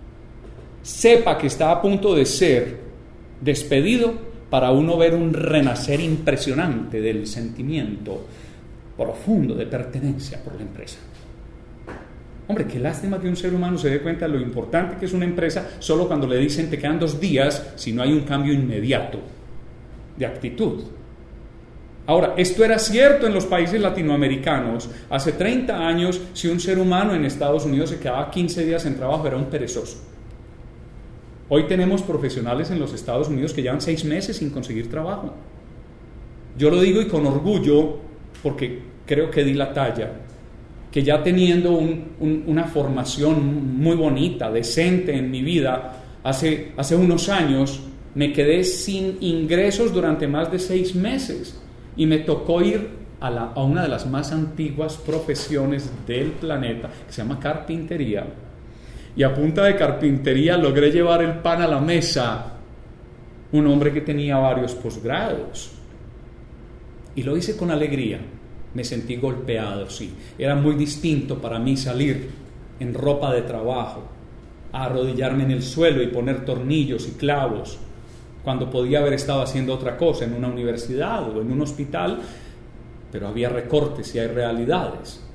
sepa que está a punto de ser despedido para uno ver un renacer impresionante del sentimiento profundo de pertenencia por la empresa. Hombre, qué lástima que un ser humano se dé cuenta de lo importante que es una empresa solo cuando le dicen te quedan dos días si no hay un cambio inmediato de actitud. Ahora, esto era cierto en los países latinoamericanos. Hace treinta años, si un ser humano en Estados Unidos se quedaba quince días en trabajo, era un perezoso. Hoy tenemos profesionales en los Estados Unidos que llevan seis meses sin conseguir trabajo. Yo lo digo y con orgullo, porque creo que di la talla, que ya teniendo un, un, una formación muy bonita, decente en mi vida, hace, hace unos años me quedé sin ingresos durante más de seis meses y me tocó ir a, la, a una de las más antiguas profesiones del planeta, que se llama carpintería. Y a punta de carpintería logré llevar el pan a la mesa, un hombre que tenía varios posgrados. Y lo hice con alegría. Me sentí golpeado, sí. Era muy distinto para mí salir en ropa de trabajo, a arrodillarme en el suelo y poner tornillos y clavos, cuando podía haber estado haciendo otra cosa en una universidad o en un hospital, pero había recortes y hay realidades.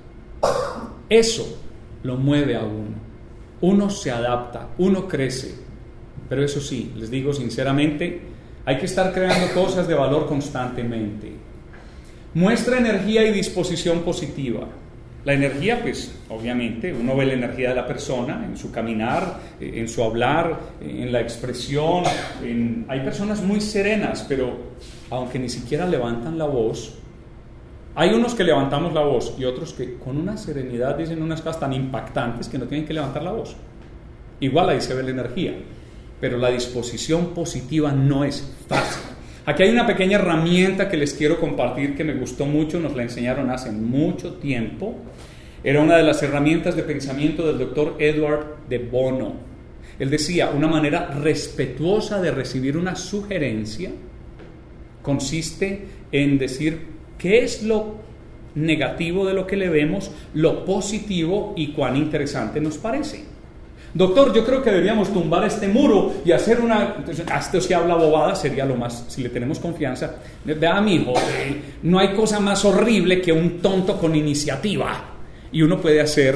Eso lo mueve a uno. Uno se adapta, uno crece, pero eso sí, les digo sinceramente, hay que estar creando cosas de valor constantemente. Muestra energía y disposición positiva. La energía, pues, obviamente, uno ve la energía de la persona en su caminar, en su hablar, en la expresión. En... Hay personas muy serenas, pero aunque ni siquiera levantan la voz, hay unos que levantamos la voz y otros que con una serenidad dicen unas cosas tan impactantes que no tienen que levantar la voz. Igual ahí se ve la energía, pero la disposición positiva no es fácil. Aquí hay una pequeña herramienta que les quiero compartir que me gustó mucho, nos la enseñaron hace mucho tiempo. Era una de las herramientas de pensamiento del doctor Edward de Bono. Él decía, una manera respetuosa de recibir una sugerencia consiste en decir qué es lo negativo de lo que le vemos, lo positivo y cuán interesante nos parece. Doctor, yo creo que deberíamos tumbar este muro y hacer una... Entonces, esto si habla bobada sería lo más, si le tenemos confianza. Vea, mijo, eh, no hay cosa más horrible que un tonto con iniciativa. Y uno puede hacer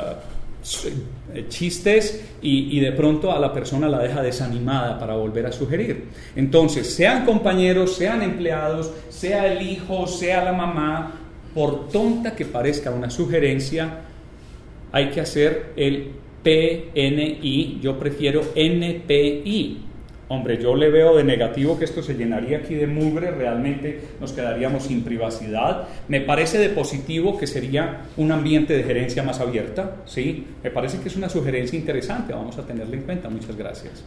uh, chistes y, y de pronto a la persona la deja desanimada para volver a sugerir. Entonces, sean compañeros, sean empleados, sea el hijo, sea la mamá, por tonta que parezca una sugerencia, hay que hacer el P N I, yo prefiero N P I. Hombre, yo le veo de negativo que esto se llenaría aquí de mugre, realmente nos quedaríamos sin privacidad. Me parece de positivo que sería un ambiente de gerencia más abierta, ¿sí? Me parece que es una sugerencia interesante, vamos a tenerla en cuenta, muchas gracias.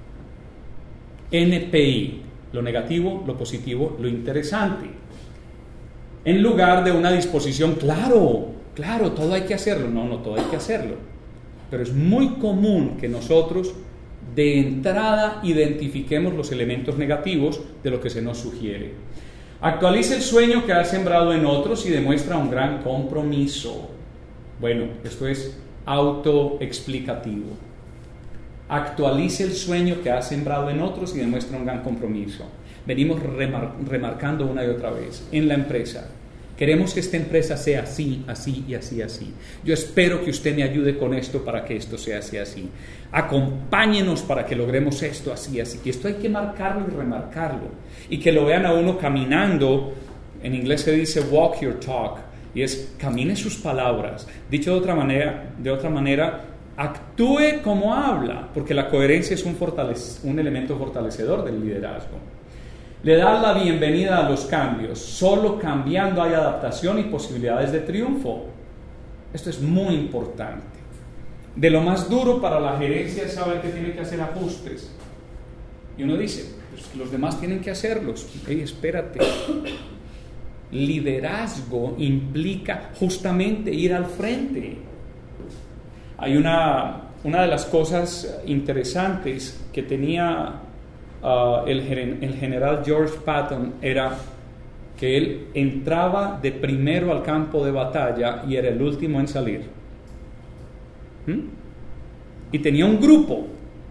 N P I, lo negativo, lo positivo, lo interesante. En lugar de una disposición, claro, claro, todo hay que hacerlo. No, no, todo hay que hacerlo. Pero es muy común que nosotros de entrada identifiquemos los elementos negativos de lo que se nos sugiere. Actualice el sueño que ha sembrado en otros y demuestra un gran compromiso. Bueno, esto es autoexplicativo. Actualice el sueño que ha sembrado en otros y demuestra un gran compromiso. Venimos remar- remarcando una y otra vez en la empresa. Queremos que esta empresa sea así, así y así, así. Yo espero que usted me ayude con esto para que esto sea así, así. Acompáñenos para que logremos esto así, así. Y esto hay que marcarlo y remarcarlo. Y que lo vean a uno caminando. En inglés se dice walk your talk. Y es camine sus palabras. Dicho de otra manera, de otra manera, actúe como habla. Porque la coherencia es un, fortalec- un elemento fortalecedor del liderazgo. Le da la bienvenida a los cambios. Solo cambiando hay adaptación y posibilidades de triunfo. Esto es muy importante. De lo más duro para la gerencia es saber que tiene que hacer ajustes. Y uno dice, pues los demás tienen que hacerlos. Hey, espérate. liderazgo implica justamente ir al frente. Hay una, una de las cosas interesantes que tenía uh, el, el general George Patton era que él entraba de primero al campo de batalla y era el último en salir. ¿Mm? Y tenía un grupo,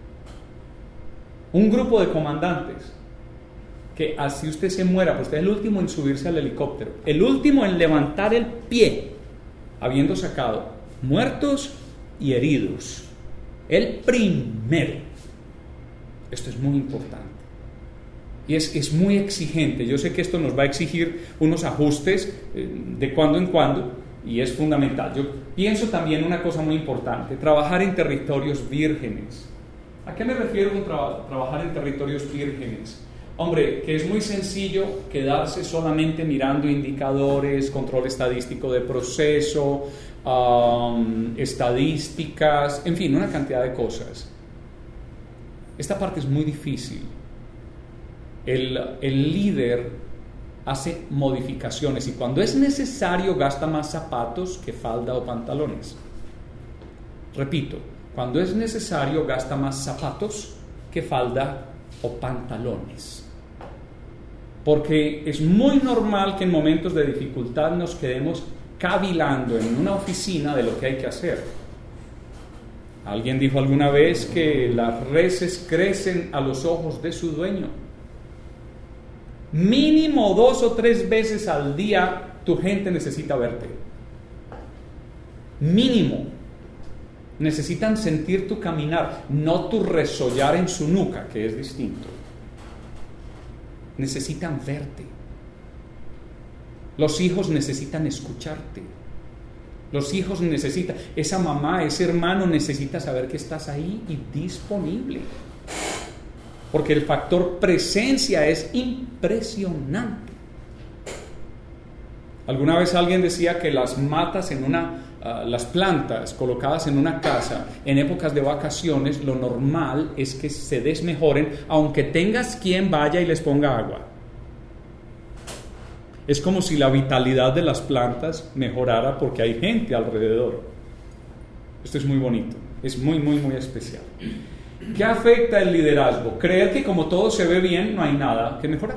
un grupo de comandantes, que así usted se muera, pues usted es el último en subirse al helicóptero, el último en levantar el pie, habiendo sacado muertos y heridos, el primero. Esto es muy importante y es, es muy exigente. Yo sé que esto nos va a exigir unos ajustes eh, de cuando en cuando, y es fundamental. Yo pienso también una cosa muy importante: trabajar en territorios vírgenes. ¿A qué me refiero con tra- trabajar en territorios vírgenes? Hombre, que es muy sencillo quedarse solamente mirando indicadores, control estadístico de proceso, um, estadísticas, en fin, una cantidad de cosas. Esta parte es muy difícil. El, el líder hace modificaciones y cuando es necesario gasta más zapatos que falda o pantalones. Repito, cuando es necesario gasta más zapatos que falda o pantalones. Porque es muy normal que en momentos de dificultad nos quedemos cavilando en una oficina de lo que hay que hacer. Alguien dijo alguna vez que las reses crecen a los ojos de su dueño. Mínimo dos o tres veces al día tu gente necesita verte. Mínimo. Necesitan sentir tu caminar, no tu resollar en su nuca, que es distinto. Necesitan verte. Los hijos necesitan escucharte. Los hijos necesitan, esa mamá, ese hermano necesita saber que estás ahí y disponible. Porque el factor presencia es impresionante. Alguna vez alguien decía que las matas en una, uh, las plantas colocadas en una casa en épocas de vacaciones, lo normal es que se desmejoren, aunque tengas quien vaya y les ponga agua. Es como si la vitalidad de las plantas mejorara porque hay gente alrededor. Esto es muy bonito, es muy, muy, muy especial. ¿Qué afecta el liderazgo? Creer que como todo se ve bien, no hay nada que mejorar.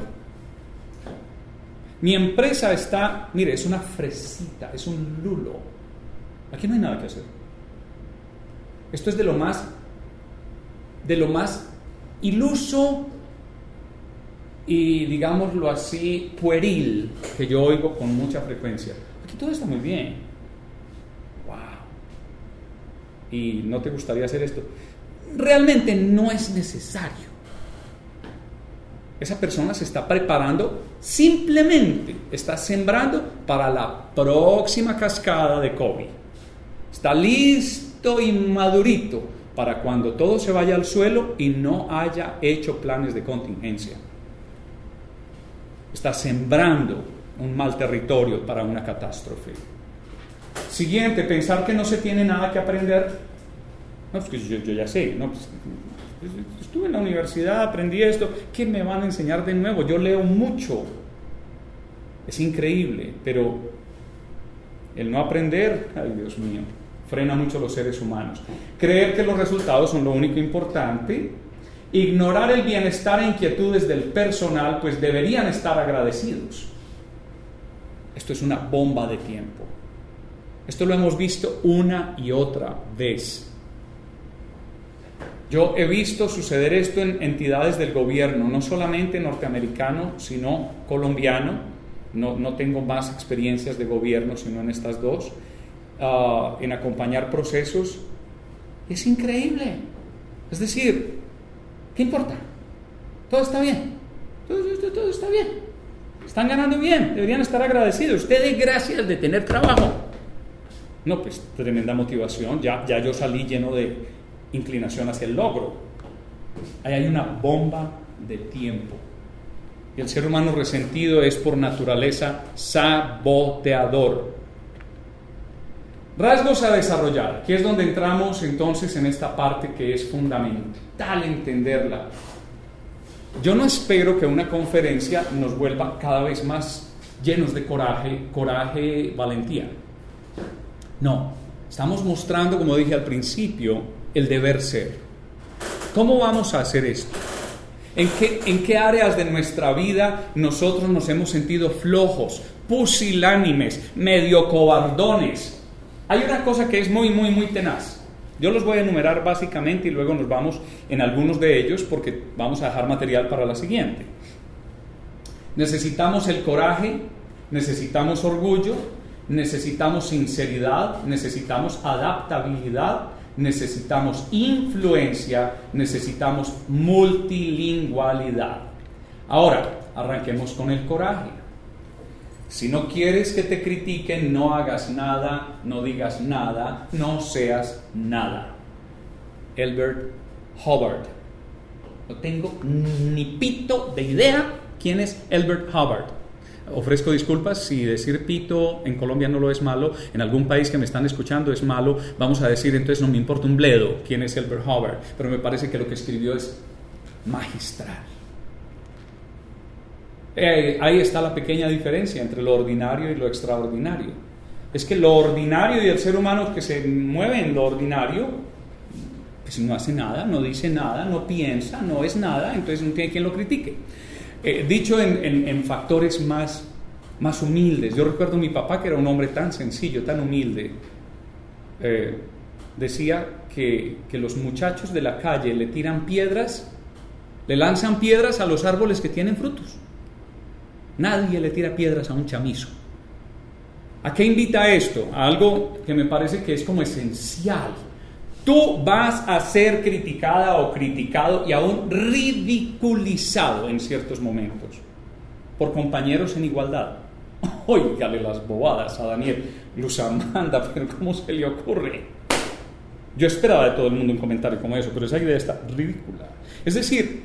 Mi empresa está, mire, es una fresita, es un lulo. Aquí no hay nada que hacer. Esto es de lo más, de lo más iluso y, digámoslo así, pueril que yo oigo con mucha frecuencia. Aquí todo está muy bien. Wow. ¿Y no te gustaría hacer esto? Realmente no es necesario. Esa persona se está preparando, simplemente está sembrando para la próxima cascada de COVID. Está listo y madurito para cuando todo se vaya al suelo y no haya hecho planes de contingencia. Está sembrando un mal territorio para una catástrofe. Siguiente, pensar que no se tiene nada que aprender. No, pues que yo, yo ya sé, no, pues, estuve en la universidad, aprendí esto, ¿qué me van a enseñar de nuevo? Yo leo mucho, es increíble, pero el no aprender, ay Dios mío, frena mucho a los seres humanos. Creer que los resultados son lo único importante, ignorar el bienestar e inquietudes del personal, pues deberían estar agradecidos. Esto es una bomba de tiempo. Esto lo hemos visto una y otra vez. Yo he visto suceder esto en entidades del gobierno, no solamente norteamericano, sino colombiano. No, no tengo más experiencias de gobierno, sino en estas dos, uh, en acompañar procesos. Es increíble. Es decir, ¿qué importa? Todo está bien. Todo, todo, todo está bien. Están ganando bien. Deberían estar agradecidos. Ustedes, gracias de tener trabajo. No, pues tremenda motivación. Ya, ya yo salí lleno de inclinación hacia el logro. Ahí hay una bomba de tiempo. Y el ser humano resentido es por naturaleza saboteador. Rasgos a desarrollar, que es donde entramos entonces en esta parte que es fundamental entenderla. Yo no espero que una conferencia nos vuelva cada vez más llenos de coraje, coraje, valentía. No, estamos mostrando, como dije al principio, el deber ser. ¿Cómo vamos a hacer esto? ¿En qué, en qué áreas de nuestra vida nosotros nos hemos sentido flojos, pusilánimes, medio cobardones? Hay una cosa que es muy, muy, muy tenaz. Yo los voy a enumerar básicamente y luego nos vamos en algunos de ellos porque vamos a dejar material para la siguiente. Necesitamos el coraje, necesitamos orgullo, necesitamos sinceridad, necesitamos adaptabilidad, necesitamos influencia, necesitamos multilingüalidad. Ahora, arranquemos con el coraje. Si no quieres que te critiquen, no hagas nada, no digas nada, no seas nada. Elbert Hubbard. No tengo ni pito de idea quién es Elbert Hubbard. Ofrezco disculpas si decir pito en Colombia no lo es malo, en algún país que me están escuchando es malo, vamos a decir entonces no me importa un bledo quién es Elbert Hubbard, pero me parece que lo que escribió es magistral. Eh, ahí está la pequeña diferencia entre lo ordinario y lo extraordinario. Es que lo ordinario y el ser humano que se mueve en lo ordinario, pues no hace nada, no dice nada, no piensa, no es nada, entonces no tiene quien lo critique. Eh, dicho en, en, en factores más, más humildes, yo recuerdo a mi papá que era un hombre tan sencillo, tan humilde, eh, decía que, que los muchachos de la calle le tiran piedras, le lanzan piedras a los árboles que tienen frutos. Nadie le tira piedras a un chamizo. ¿A qué invita esto? A algo que me parece que es como esencial. Tú vas a ser criticada o criticado y aún ridiculizado en ciertos momentos por compañeros en igualdad. Óigale las bobadas a Daniel. Luz Amanda, pero ¿cómo se le ocurre? Yo esperaba de todo el mundo un comentario como eso, pero esa idea está ridícula. Es decir,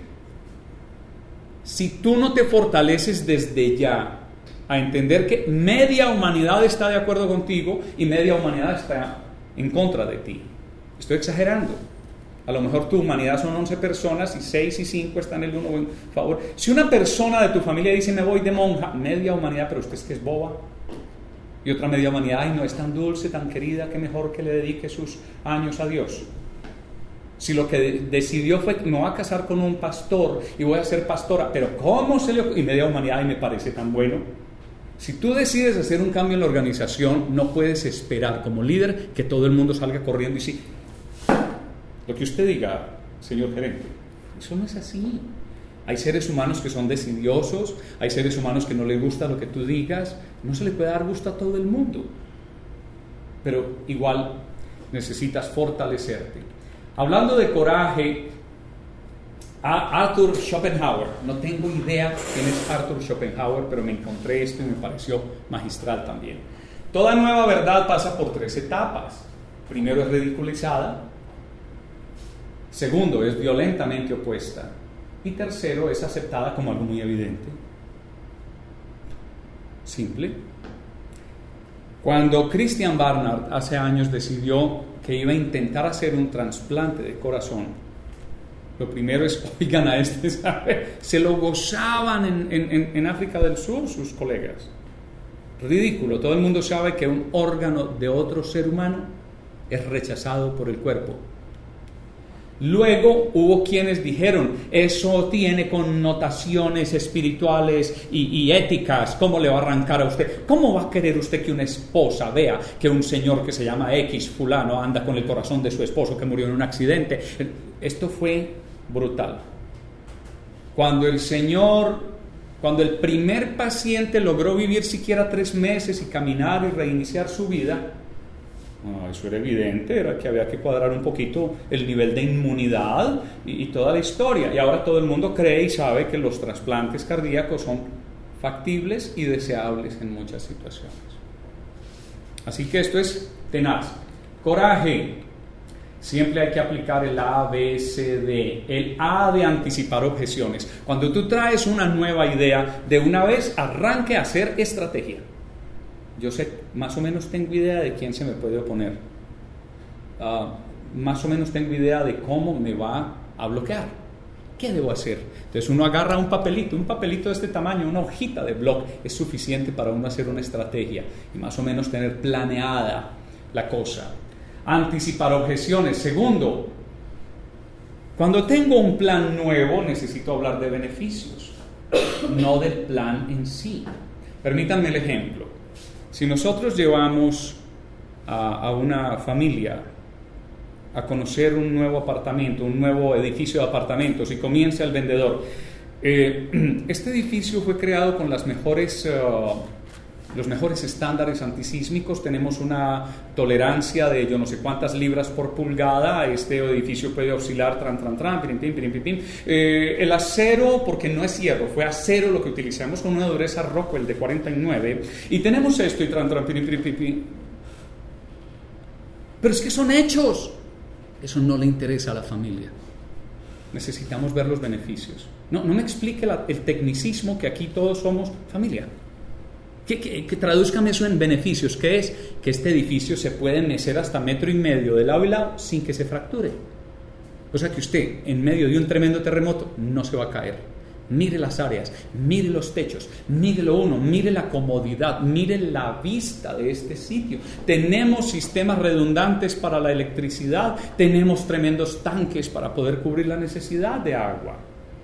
si tú no te fortaleces desde ya a entender que media humanidad está de acuerdo contigo y media humanidad está en contra de ti. Estoy exagerando. A lo mejor tu humanidad son once personas y seis y cinco están el uno en favor. Si una persona de tu familia dice me voy de monja, media humanidad, pero usted es que es boba. Y otra media humanidad, ay no, es tan dulce, tan querida, que mejor que le dedique sus años a Dios. Si lo que de- decidió fue me voy a casar con un pastor y voy a ser pastora, pero ¿cómo se le ocurre? Y media humanidad, ay me parece tan bueno. Si tú decides hacer un cambio en la organización, no puedes esperar como líder que todo el mundo salga corriendo y sí, lo que usted diga, señor gerente. Eso no es así. Hay seres humanos que son decidiosos, hay seres humanos que no les gusta lo que tú digas, no se le puede dar gusto a todo el mundo. Pero igual necesitas fortalecerte. Hablando de coraje, a Arthur Schopenhauer, no tengo idea quién es Arthur Schopenhauer, pero me encontré esto y me pareció magistral también. Toda nueva verdad pasa por tres etapas. Primero es ridiculizada, segundo es violentamente opuesta y tercero es aceptada como algo muy evidente. Simple. Cuando Christian Barnard hace años decidió que iba a intentar hacer un trasplante de corazón, lo primero es, oigan a este, ¿sabe? Se lo gozaban en, en, en África del Sur sus colegas. Ridículo, todo el mundo sabe que un órgano de otro ser humano es rechazado por el cuerpo. Luego hubo quienes dijeron, eso tiene connotaciones espirituales y, y éticas, ¿cómo le va a arrancar a usted? ¿Cómo va a querer usted que una esposa vea que un señor que se llama X fulano anda con el corazón de su esposo que murió en un accidente? Esto fue brutal. Cuando el señor, cuando el primer paciente logró vivir siquiera tres meses y caminar y reiniciar su vida, no, eso era evidente, era que había que cuadrar un poquito el nivel de inmunidad y, y toda la historia. Y ahora todo el mundo cree y sabe que los trasplantes cardíacos son factibles y deseables en muchas situaciones. Así que esto es tenaz. Coraje. Siempre hay que aplicar el A, B, C, D. El A de anticipar objeciones. Cuando tú traes una nueva idea, de una vez arranque a hacer estrategia. Yo sé, más o menos tengo idea de quién se me puede oponer. Uh, más o menos tengo idea de cómo me va a bloquear. ¿Qué debo hacer? Entonces uno agarra un papelito, un papelito de este tamaño, una hojita de blog, es suficiente para uno hacer una estrategia y más o menos tener planeada la cosa. Anticipar objeciones. Segundo, cuando tengo un plan nuevo necesito hablar de beneficios, no del plan en sí. Permítanme el ejemplo. Si nosotros llevamos a, a una familia a conocer un nuevo apartamento, un nuevo edificio de apartamentos y comienza el vendedor, eh, este edificio fue creado con las mejores, uh, los mejores estándares antisísmicos, tenemos una tolerancia de yo no sé cuántas libras por pulgada, este edificio puede oscilar, tran, tran, tran, pirim, pim, pirim, pim, pim. Eh, el acero, porque no es hierro, fue acero lo que utilizamos con una dureza Rockwell de cuarenta y nueve, y tenemos esto y tran, tran, pirim, pirim, pirim, pirim. Pero es que son hechos. Eso no le interesa a la familia. Necesitamos ver los beneficios. No, no me explique la, el tecnicismo que aquí todos somos familia. Que, que, que tradúzcame eso en beneficios. ¿Qué es? Que este edificio se puede mecer hasta metro y medio de lado y lado sin que se fracture. O sea que usted, en medio de un tremendo terremoto, no se va a caer. Mire las áreas, mire los techos, mire lo uno, mire la comodidad, mire la vista de este sitio. Tenemos sistemas redundantes para la electricidad, tenemos tremendos tanques para poder cubrir la necesidad de agua.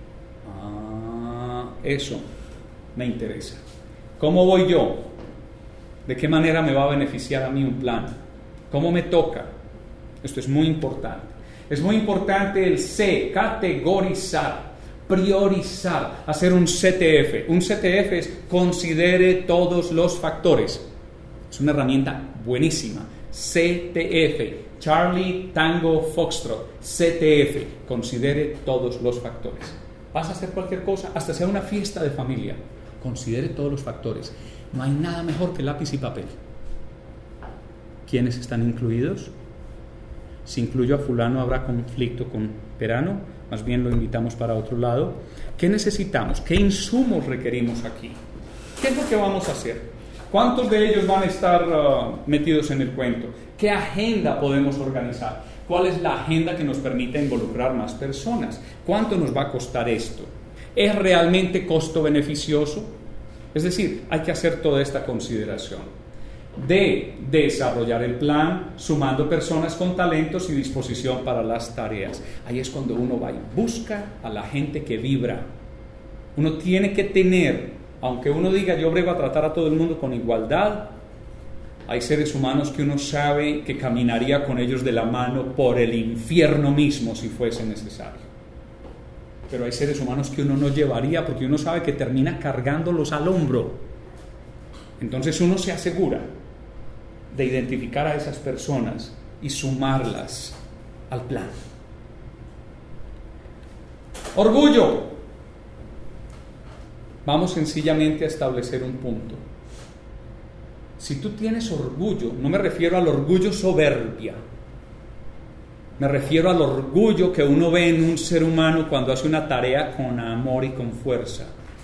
Ah, eso me interesa. ¿Cómo voy yo? ¿De qué manera me va a beneficiar a mí un plan? ¿Cómo me toca? Esto es muy importante. Es muy importante el C, categorizar. Priorizar, hacer un C T F. Un C T F es considere todos los factores. Es una herramienta buenísima. C T F, Charlie Tango Foxtrot. C T F, considere todos los factores. Vas a hacer cualquier cosa, hasta sea una fiesta de familia. Considere todos los factores. No hay nada mejor que lápiz y papel. ¿Quiénes están incluidos? Si incluyo a fulano habrá conflicto con perano. Más bien lo invitamos para otro lado. ¿Qué necesitamos? ¿Qué insumos requerimos aquí? ¿Qué es lo que vamos a hacer? ¿Cuántos de ellos van a estar uh, metidos en el cuento? ¿Qué agenda podemos organizar? ¿Cuál es la agenda que nos permite involucrar más personas? ¿Cuánto nos va a costar esto? ¿Es realmente costo-beneficioso? Es decir, hay que hacer toda esta consideración. De desarrollar el plan sumando personas con talentos y disposición para las tareas. Ahí es cuando uno va y busca a la gente que vibra. Uno tiene que tener, aunque uno diga yo brego a tratar a todo el mundo con igualdad, hay seres humanos que uno sabe que caminaría con ellos de la mano por el infierno mismo si fuese necesario. Pero hay seres humanos que uno no llevaría porque uno sabe que termina cargándolos al hombro. Entonces uno se asegura de identificar a esas personas y sumarlas al plan. Orgullo. Vamos sencillamente a establecer un punto. Si tú tienes orgullo, no me refiero al orgullo soberbia, me refiero al orgullo que uno ve en un ser humano cuando hace una tarea con amor y con fuerza.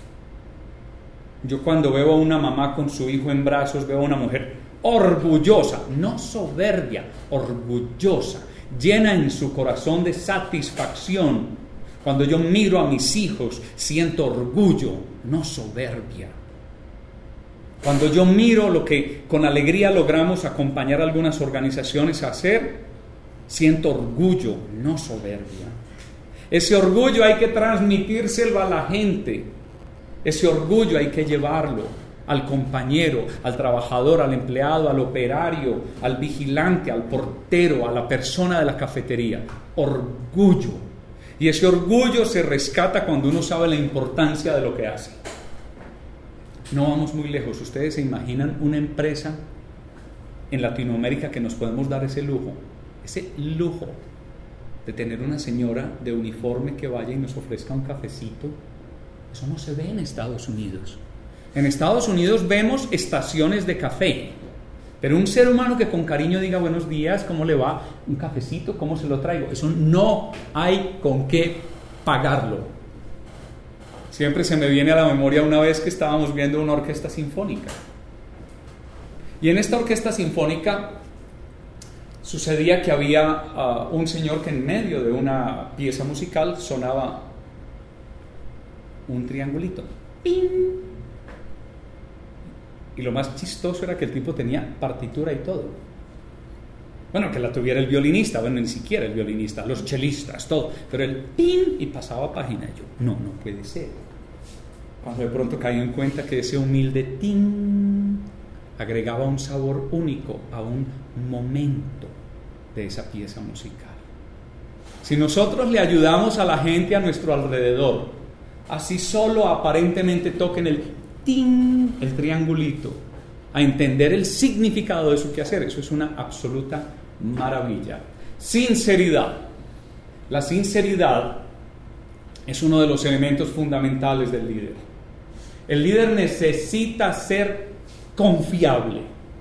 Yo cuando veo a una mamá con su hijo en brazos, veo a una mujer orgullosa, no soberbia, orgullosa, llena en su corazón de satisfacción. Cuando yo miro a mis hijos, siento orgullo, no soberbia. Cuando yo miro lo que con alegría logramos acompañar a algunas organizaciones a hacer, siento orgullo, no soberbia. Ese orgullo hay que transmitírselo a la gente. Ese orgullo hay que llevarlo al compañero, al trabajador, al empleado, al operario, al vigilante, al portero, a la persona de la cafetería. Orgullo. Y ese orgullo se rescata cuando uno sabe la importancia de lo que hace. No vamos muy lejos. ¿Ustedes se imaginan una empresa en Latinoamérica que nos podemos dar ese lujo? Ese lujo de tener una señora de uniforme que vaya y nos ofrezca un cafecito. Eso no se ve en Estados Unidos. En Estados Unidos vemos estaciones de café, pero un ser humano que con cariño diga buenos días, ¿cómo le va? Un cafecito, ¿cómo se lo traigo? Eso no hay con qué pagarlo. Siempre se me viene a la memoria una vez que estábamos viendo una orquesta sinfónica. Y en esta orquesta sinfónica sucedía que había uh, un señor que en medio de una pieza musical sonaba un triangulito. ¡Ping! Y lo más chistoso era que el tipo tenía partitura y todo. Bueno, que la tuviera el violinista, bueno, ni siquiera el violinista, los chelistas, todo. Pero el pin y pasaba página. Y yo, no, no puede ser. Cuando de pronto caí en cuenta que ese humilde tin agregaba un sabor único a un momento de esa pieza musical. Si nosotros le ayudamos a la gente a nuestro alrededor, así solo aparentemente toquen el tin, el triangulito, a entender el significado de su quehacer, eso es una absoluta maravilla. Sinceridad. La sinceridad es uno de los elementos fundamentales del líder. El líder necesita ser confiable.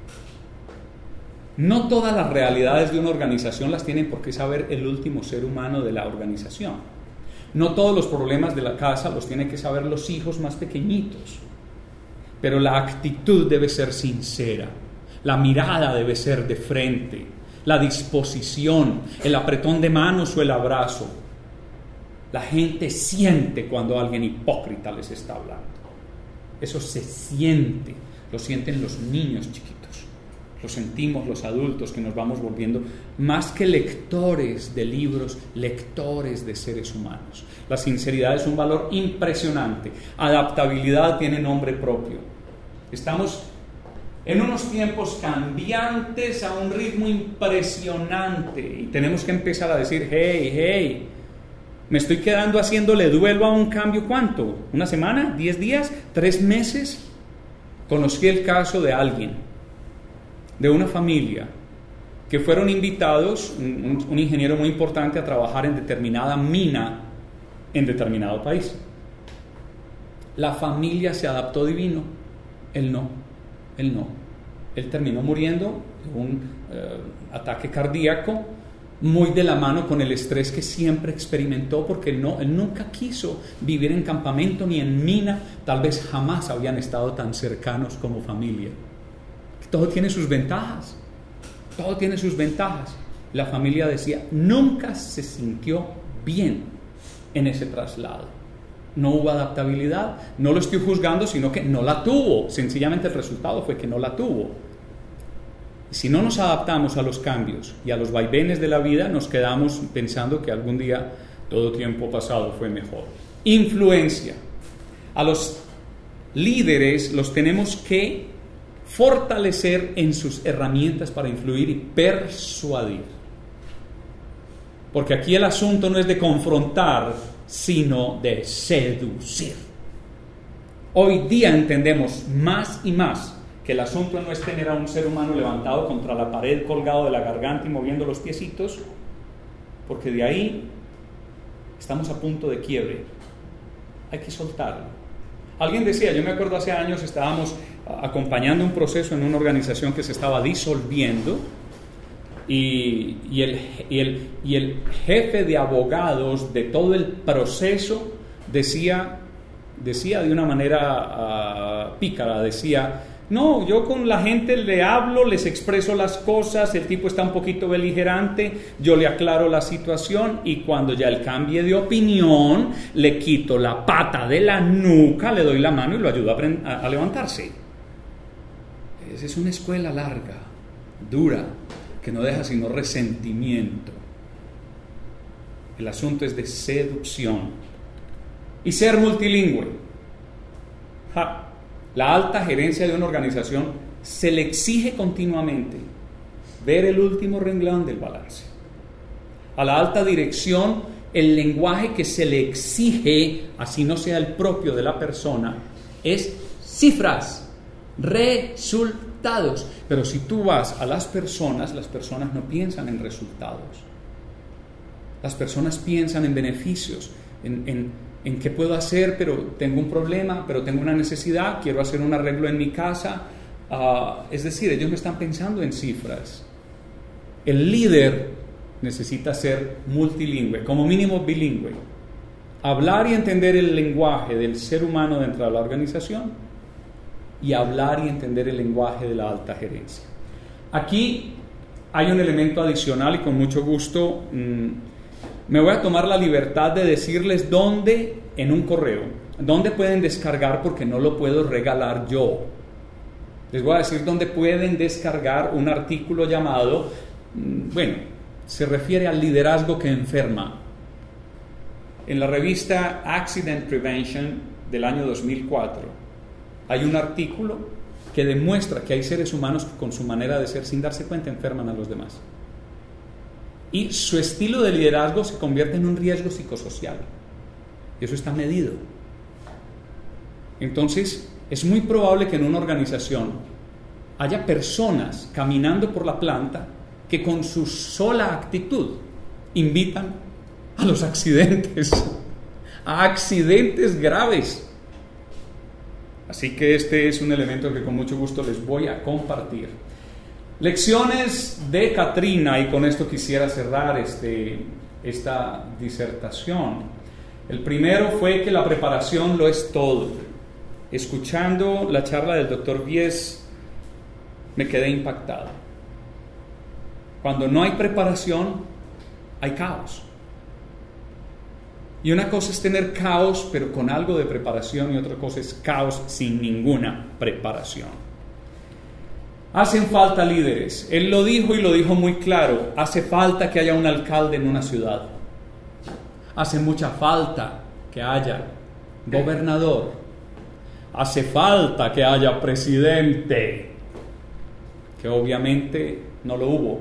No todas las realidades de una organización las tiene por qué saber el último ser humano de la organización. No todos los problemas de la casa los tienen que saber los hijos más pequeñitos. Pero la actitud debe ser sincera, la mirada debe ser de frente, la disposición, el apretón de manos o el abrazo. La gente siente cuando alguien hipócrita les está hablando. Eso se siente, lo sienten los niños chiquitos, lo sentimos los adultos que nos vamos volviendo más que lectores de libros, lectores de seres humanos. La sinceridad es un valor impresionante. Adaptabilidad tiene nombre propio. Estamos en unos tiempos cambiantes a un ritmo impresionante y tenemos que empezar a decir, hey, hey, me estoy quedando haciéndole duelo a un cambio, ¿cuánto? ¿Una semana? ¿Diez días? ¿Tres meses? Conocí el caso de alguien, de una familia, que fueron invitados, un, un ingeniero muy importante, a trabajar en determinada mina en determinado país. La familia se adaptó divino. Él no, él no. Él terminó muriendo de un eh, ataque cardíaco, muy de la mano con el estrés que siempre experimentó, porque él, no, él nunca quiso vivir en campamento ni en mina. Tal vez jamás habían estado tan cercanos como familia. Todo tiene sus ventajas, todo tiene sus ventajas. La familia decía, nunca se sintió bien en ese traslado. No hubo adaptabilidad, no lo estoy juzgando, sino que no la tuvo. Sencillamente el resultado fue que no la tuvo. Si no nos adaptamos a los cambios y a los vaivenes de la vida, nos quedamos pensando que algún día todo tiempo pasado fue mejor. Influencia. A los líderes los tenemos que fortalecer en sus herramientas para influir y persuadir. Porque aquí el asunto no es de confrontar, sino de seducir. Hoy día entendemos más y más que el asunto no es tener a un ser humano levantado contra la pared, colgado de la garganta y moviendo los piecitos, porque de ahí estamos a punto de quiebre. Hay que soltarlo. Alguien decía, yo me acuerdo hace años estábamos acompañando un proceso en una organización que se estaba disolviendo, Y, y, el, y, el, y el jefe de abogados de todo el proceso decía, decía de una manera uh, pícara, decía, no, yo con la gente le hablo, les expreso las cosas, el tipo está un poquito beligerante, yo le aclaro la situación y cuando ya él cambie de opinión, le quito la pata de la nuca, le doy la mano y lo ayudo a, a, a levantarse. Esa es una escuela larga, dura, que no deja sino resentimiento. El asunto es de seducción. Y ser multilingüe. Ja. La alta gerencia de una organización se le exige continuamente ver el último renglón del balance. A la alta dirección, el lenguaje que se le exige, así no sea el propio de la persona, es cifras, resultados. Pero si tú vas a las personas, las personas no piensan en resultados. Las personas piensan en beneficios, en, en, en qué puedo hacer, pero tengo un problema, pero tengo una necesidad, quiero hacer un arreglo en mi casa. Uh, es decir, ellos no están pensando en cifras. El líder necesita ser multilingüe, como mínimo bilingüe. Hablar y entender el lenguaje del ser humano dentro de la organización y hablar y entender el lenguaje de la alta gerencia. Aquí hay un elemento adicional y con mucho gusto mmm, me voy a tomar la libertad de decirles dónde en un correo, dónde pueden descargar, porque no lo puedo regalar yo. Les voy a decir dónde pueden descargar un artículo llamado, bueno, se refiere al liderazgo que enferma. En la revista Accident Prevention del año dos mil cuatro hay un artículo que demuestra que hay seres humanos que con su manera de ser, sin darse cuenta, enferman a los demás. Y su estilo de liderazgo se convierte en un riesgo psicosocial. Y eso está medido. Entonces, es muy probable que en una organización haya personas caminando por la planta que con su sola actitud invitan a los accidentes, a accidentes graves. Así que este es un elemento que con mucho gusto les voy a compartir. Lecciones de Katrina, y con esto quisiera cerrar este, esta disertación. El primero fue que la preparación lo es todo. Escuchando la charla del doctor Bies, me quedé impactado. Cuando no hay preparación, hay caos. Y una cosa es tener caos, pero con algo de preparación, y otra cosa es caos sin ninguna preparación. Hacen falta líderes. Él lo dijo y lo dijo muy claro. Hace falta que haya un alcalde en una ciudad. Hace mucha falta que haya gobernador. Hace falta que haya presidente, que obviamente no lo hubo.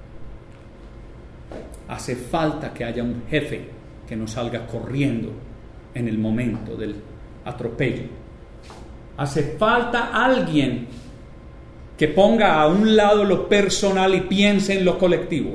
Hace falta que haya un jefe que no salga corriendo en el momento del atropello. Hace falta alguien que ponga a un lado lo personal y piense en lo colectivo.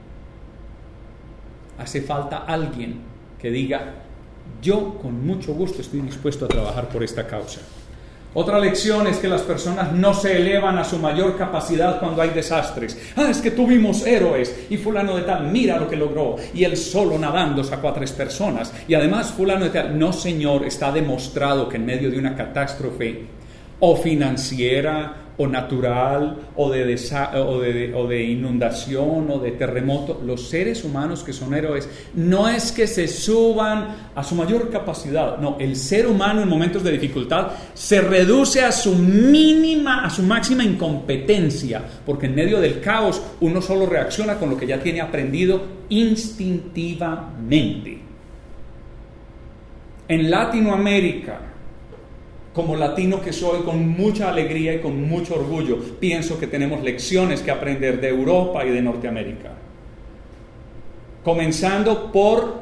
Hace falta alguien que diga: yo con mucho gusto estoy dispuesto a trabajar por esta causa. Otra lección es que las personas no se elevan a su mayor capacidad cuando hay desastres. Ah, es que tuvimos héroes y fulano de tal, mira lo que logró, y él solo nadando sacó a tres personas, y además fulano de tal. No, señor, está demostrado que en medio de una catástrofe o financiera o natural o de, desa- o, de, o de inundación o de terremoto, los seres humanos que son héroes no es que se suban a su mayor capacidad, no, el ser humano en momentos de dificultad se reduce a su mínima, a su máxima incompetencia, porque en medio del caos uno solo reacciona con lo que ya tiene aprendido instintivamente. En Latinoamérica, como latino que soy, con mucha alegría y con mucho orgullo, pienso que tenemos lecciones que aprender de Europa y de Norteamérica. Comenzando por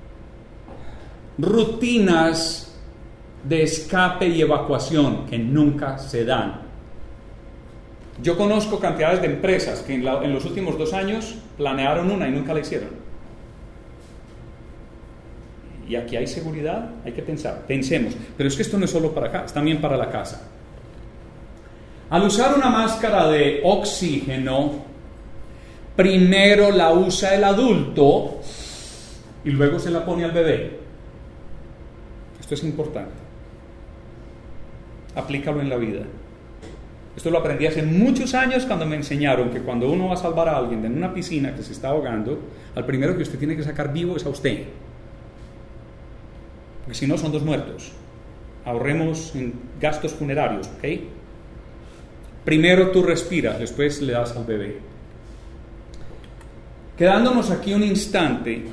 rutinas de escape y evacuación que nunca se dan. Yo conozco cantidades de empresas que en, la, en los últimos dos años planearon una y nunca la hicieron. Y aquí hay seguridad, hay que pensar, pensemos, pero es que esto no es solo para acá, es también para la casa. Al usar una máscara de oxígeno, primero la usa el adulto y luego se la pone al bebé. Esto es importante. Aplícalo en la vida. Esto lo aprendí hace muchos años cuando me enseñaron que cuando uno va a salvar a alguien en una piscina que se está ahogando, al primero que usted tiene que sacar vivo es a usted. Porque si no, son dos muertos. Ahorremos en gastos funerarios, ¿ok? Primero tú respiras, después le das al bebé. Quedándonos aquí un instante,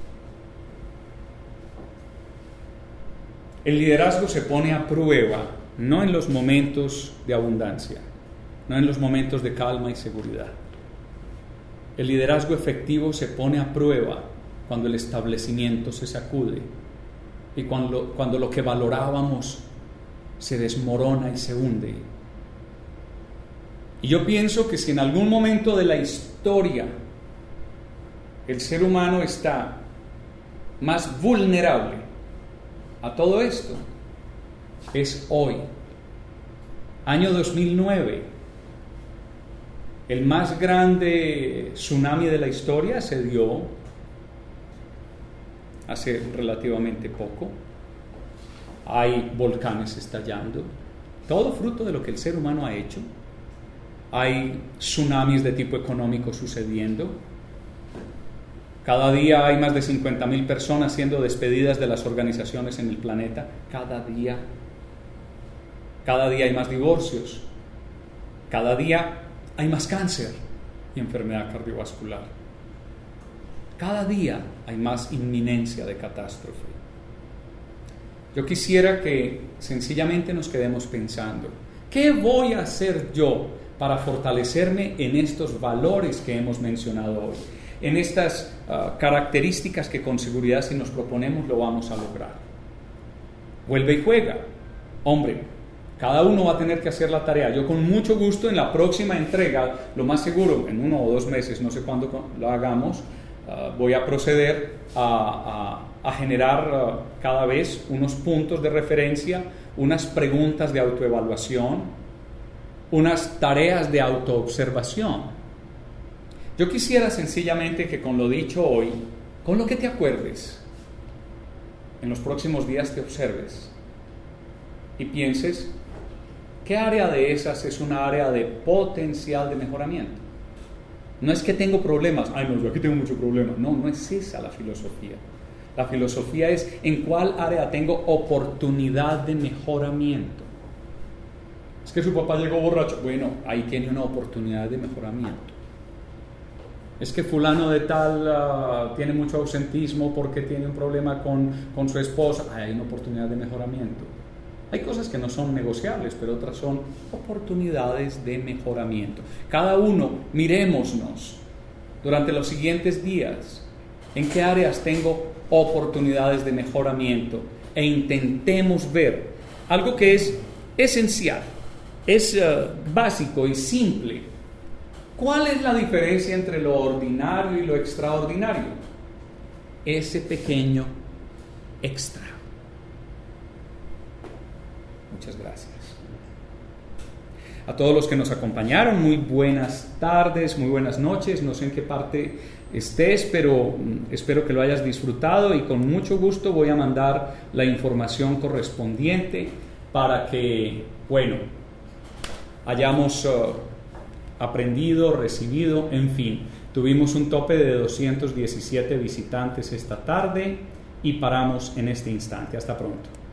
el liderazgo se pone a prueba, no en los momentos de abundancia, no en los momentos de calma y seguridad. El liderazgo efectivo se pone a prueba cuando el establecimiento se sacude y cuando, cuando lo que valorábamos se desmorona y se hunde. Y yo pienso que si en algún momento de la historia el ser humano está más vulnerable a todo esto, es hoy. Año dos mil nueve, el más grande tsunami de la historia se dio hace relativamente poco. Hay volcanes estallando, todo fruto de lo que el ser humano ha hecho. Hay tsunamis de tipo económico sucediendo. Cada día hay más de cincuenta mil personas siendo despedidas de las organizaciones en el planeta. Cada día. Cada día hay más divorcios. Cada día hay más cáncer y enfermedad cardiovascular. Cada día hay más inminencia de catástrofe. Yo quisiera que sencillamente nos quedemos pensando, ¿qué voy a hacer yo para fortalecerme en estos valores que hemos mencionado hoy? En estas uh, características que con seguridad si nos proponemos lo vamos a lograr. Vuelve y juega. Hombre, cada uno va a tener que hacer la tarea. Yo con mucho gusto en la próxima entrega, lo más seguro, en uno o dos meses, no sé cuándo lo hagamos, uh, voy a proceder a, a, a generar uh, cada vez unos puntos de referencia, unas preguntas de autoevaluación, unas tareas de autoobservación. Yo quisiera sencillamente que con lo dicho hoy, con lo que te acuerdes, en los próximos días te observes y pienses qué área de esas es una área de potencial de mejoramiento. No es que tengo problemas, ay no, yo aquí tengo mucho problema. No, no es esa la filosofía. La filosofía es en cuál área tengo oportunidad de mejoramiento. Es que su papá llegó borracho. Bueno, ahí tiene una oportunidad de mejoramiento. Es que fulano de tal uh, tiene mucho ausentismo porque tiene un problema con, con su esposa. Ahí hay una oportunidad de mejoramiento. Hay cosas que no son negociables, pero otras son oportunidades de mejoramiento. Cada uno, mirémonos durante los siguientes días en qué áreas tengo oportunidades de mejoramiento e intentemos ver algo que es esencial, es uh, básico y simple. ¿Cuál es la diferencia entre lo ordinario y lo extraordinario? Ese pequeño extra. Muchas gracias. A todos los que nos acompañaron, muy buenas tardes, muy buenas noches. No sé en qué parte estés, pero espero que lo hayas disfrutado y con mucho gusto voy a mandar la información correspondiente para que, bueno, hayamos uh, aprendido, recibido, en fin. Tuvimos un tope de doscientos diecisiete visitantes esta tarde y paramos en este instante. Hasta pronto.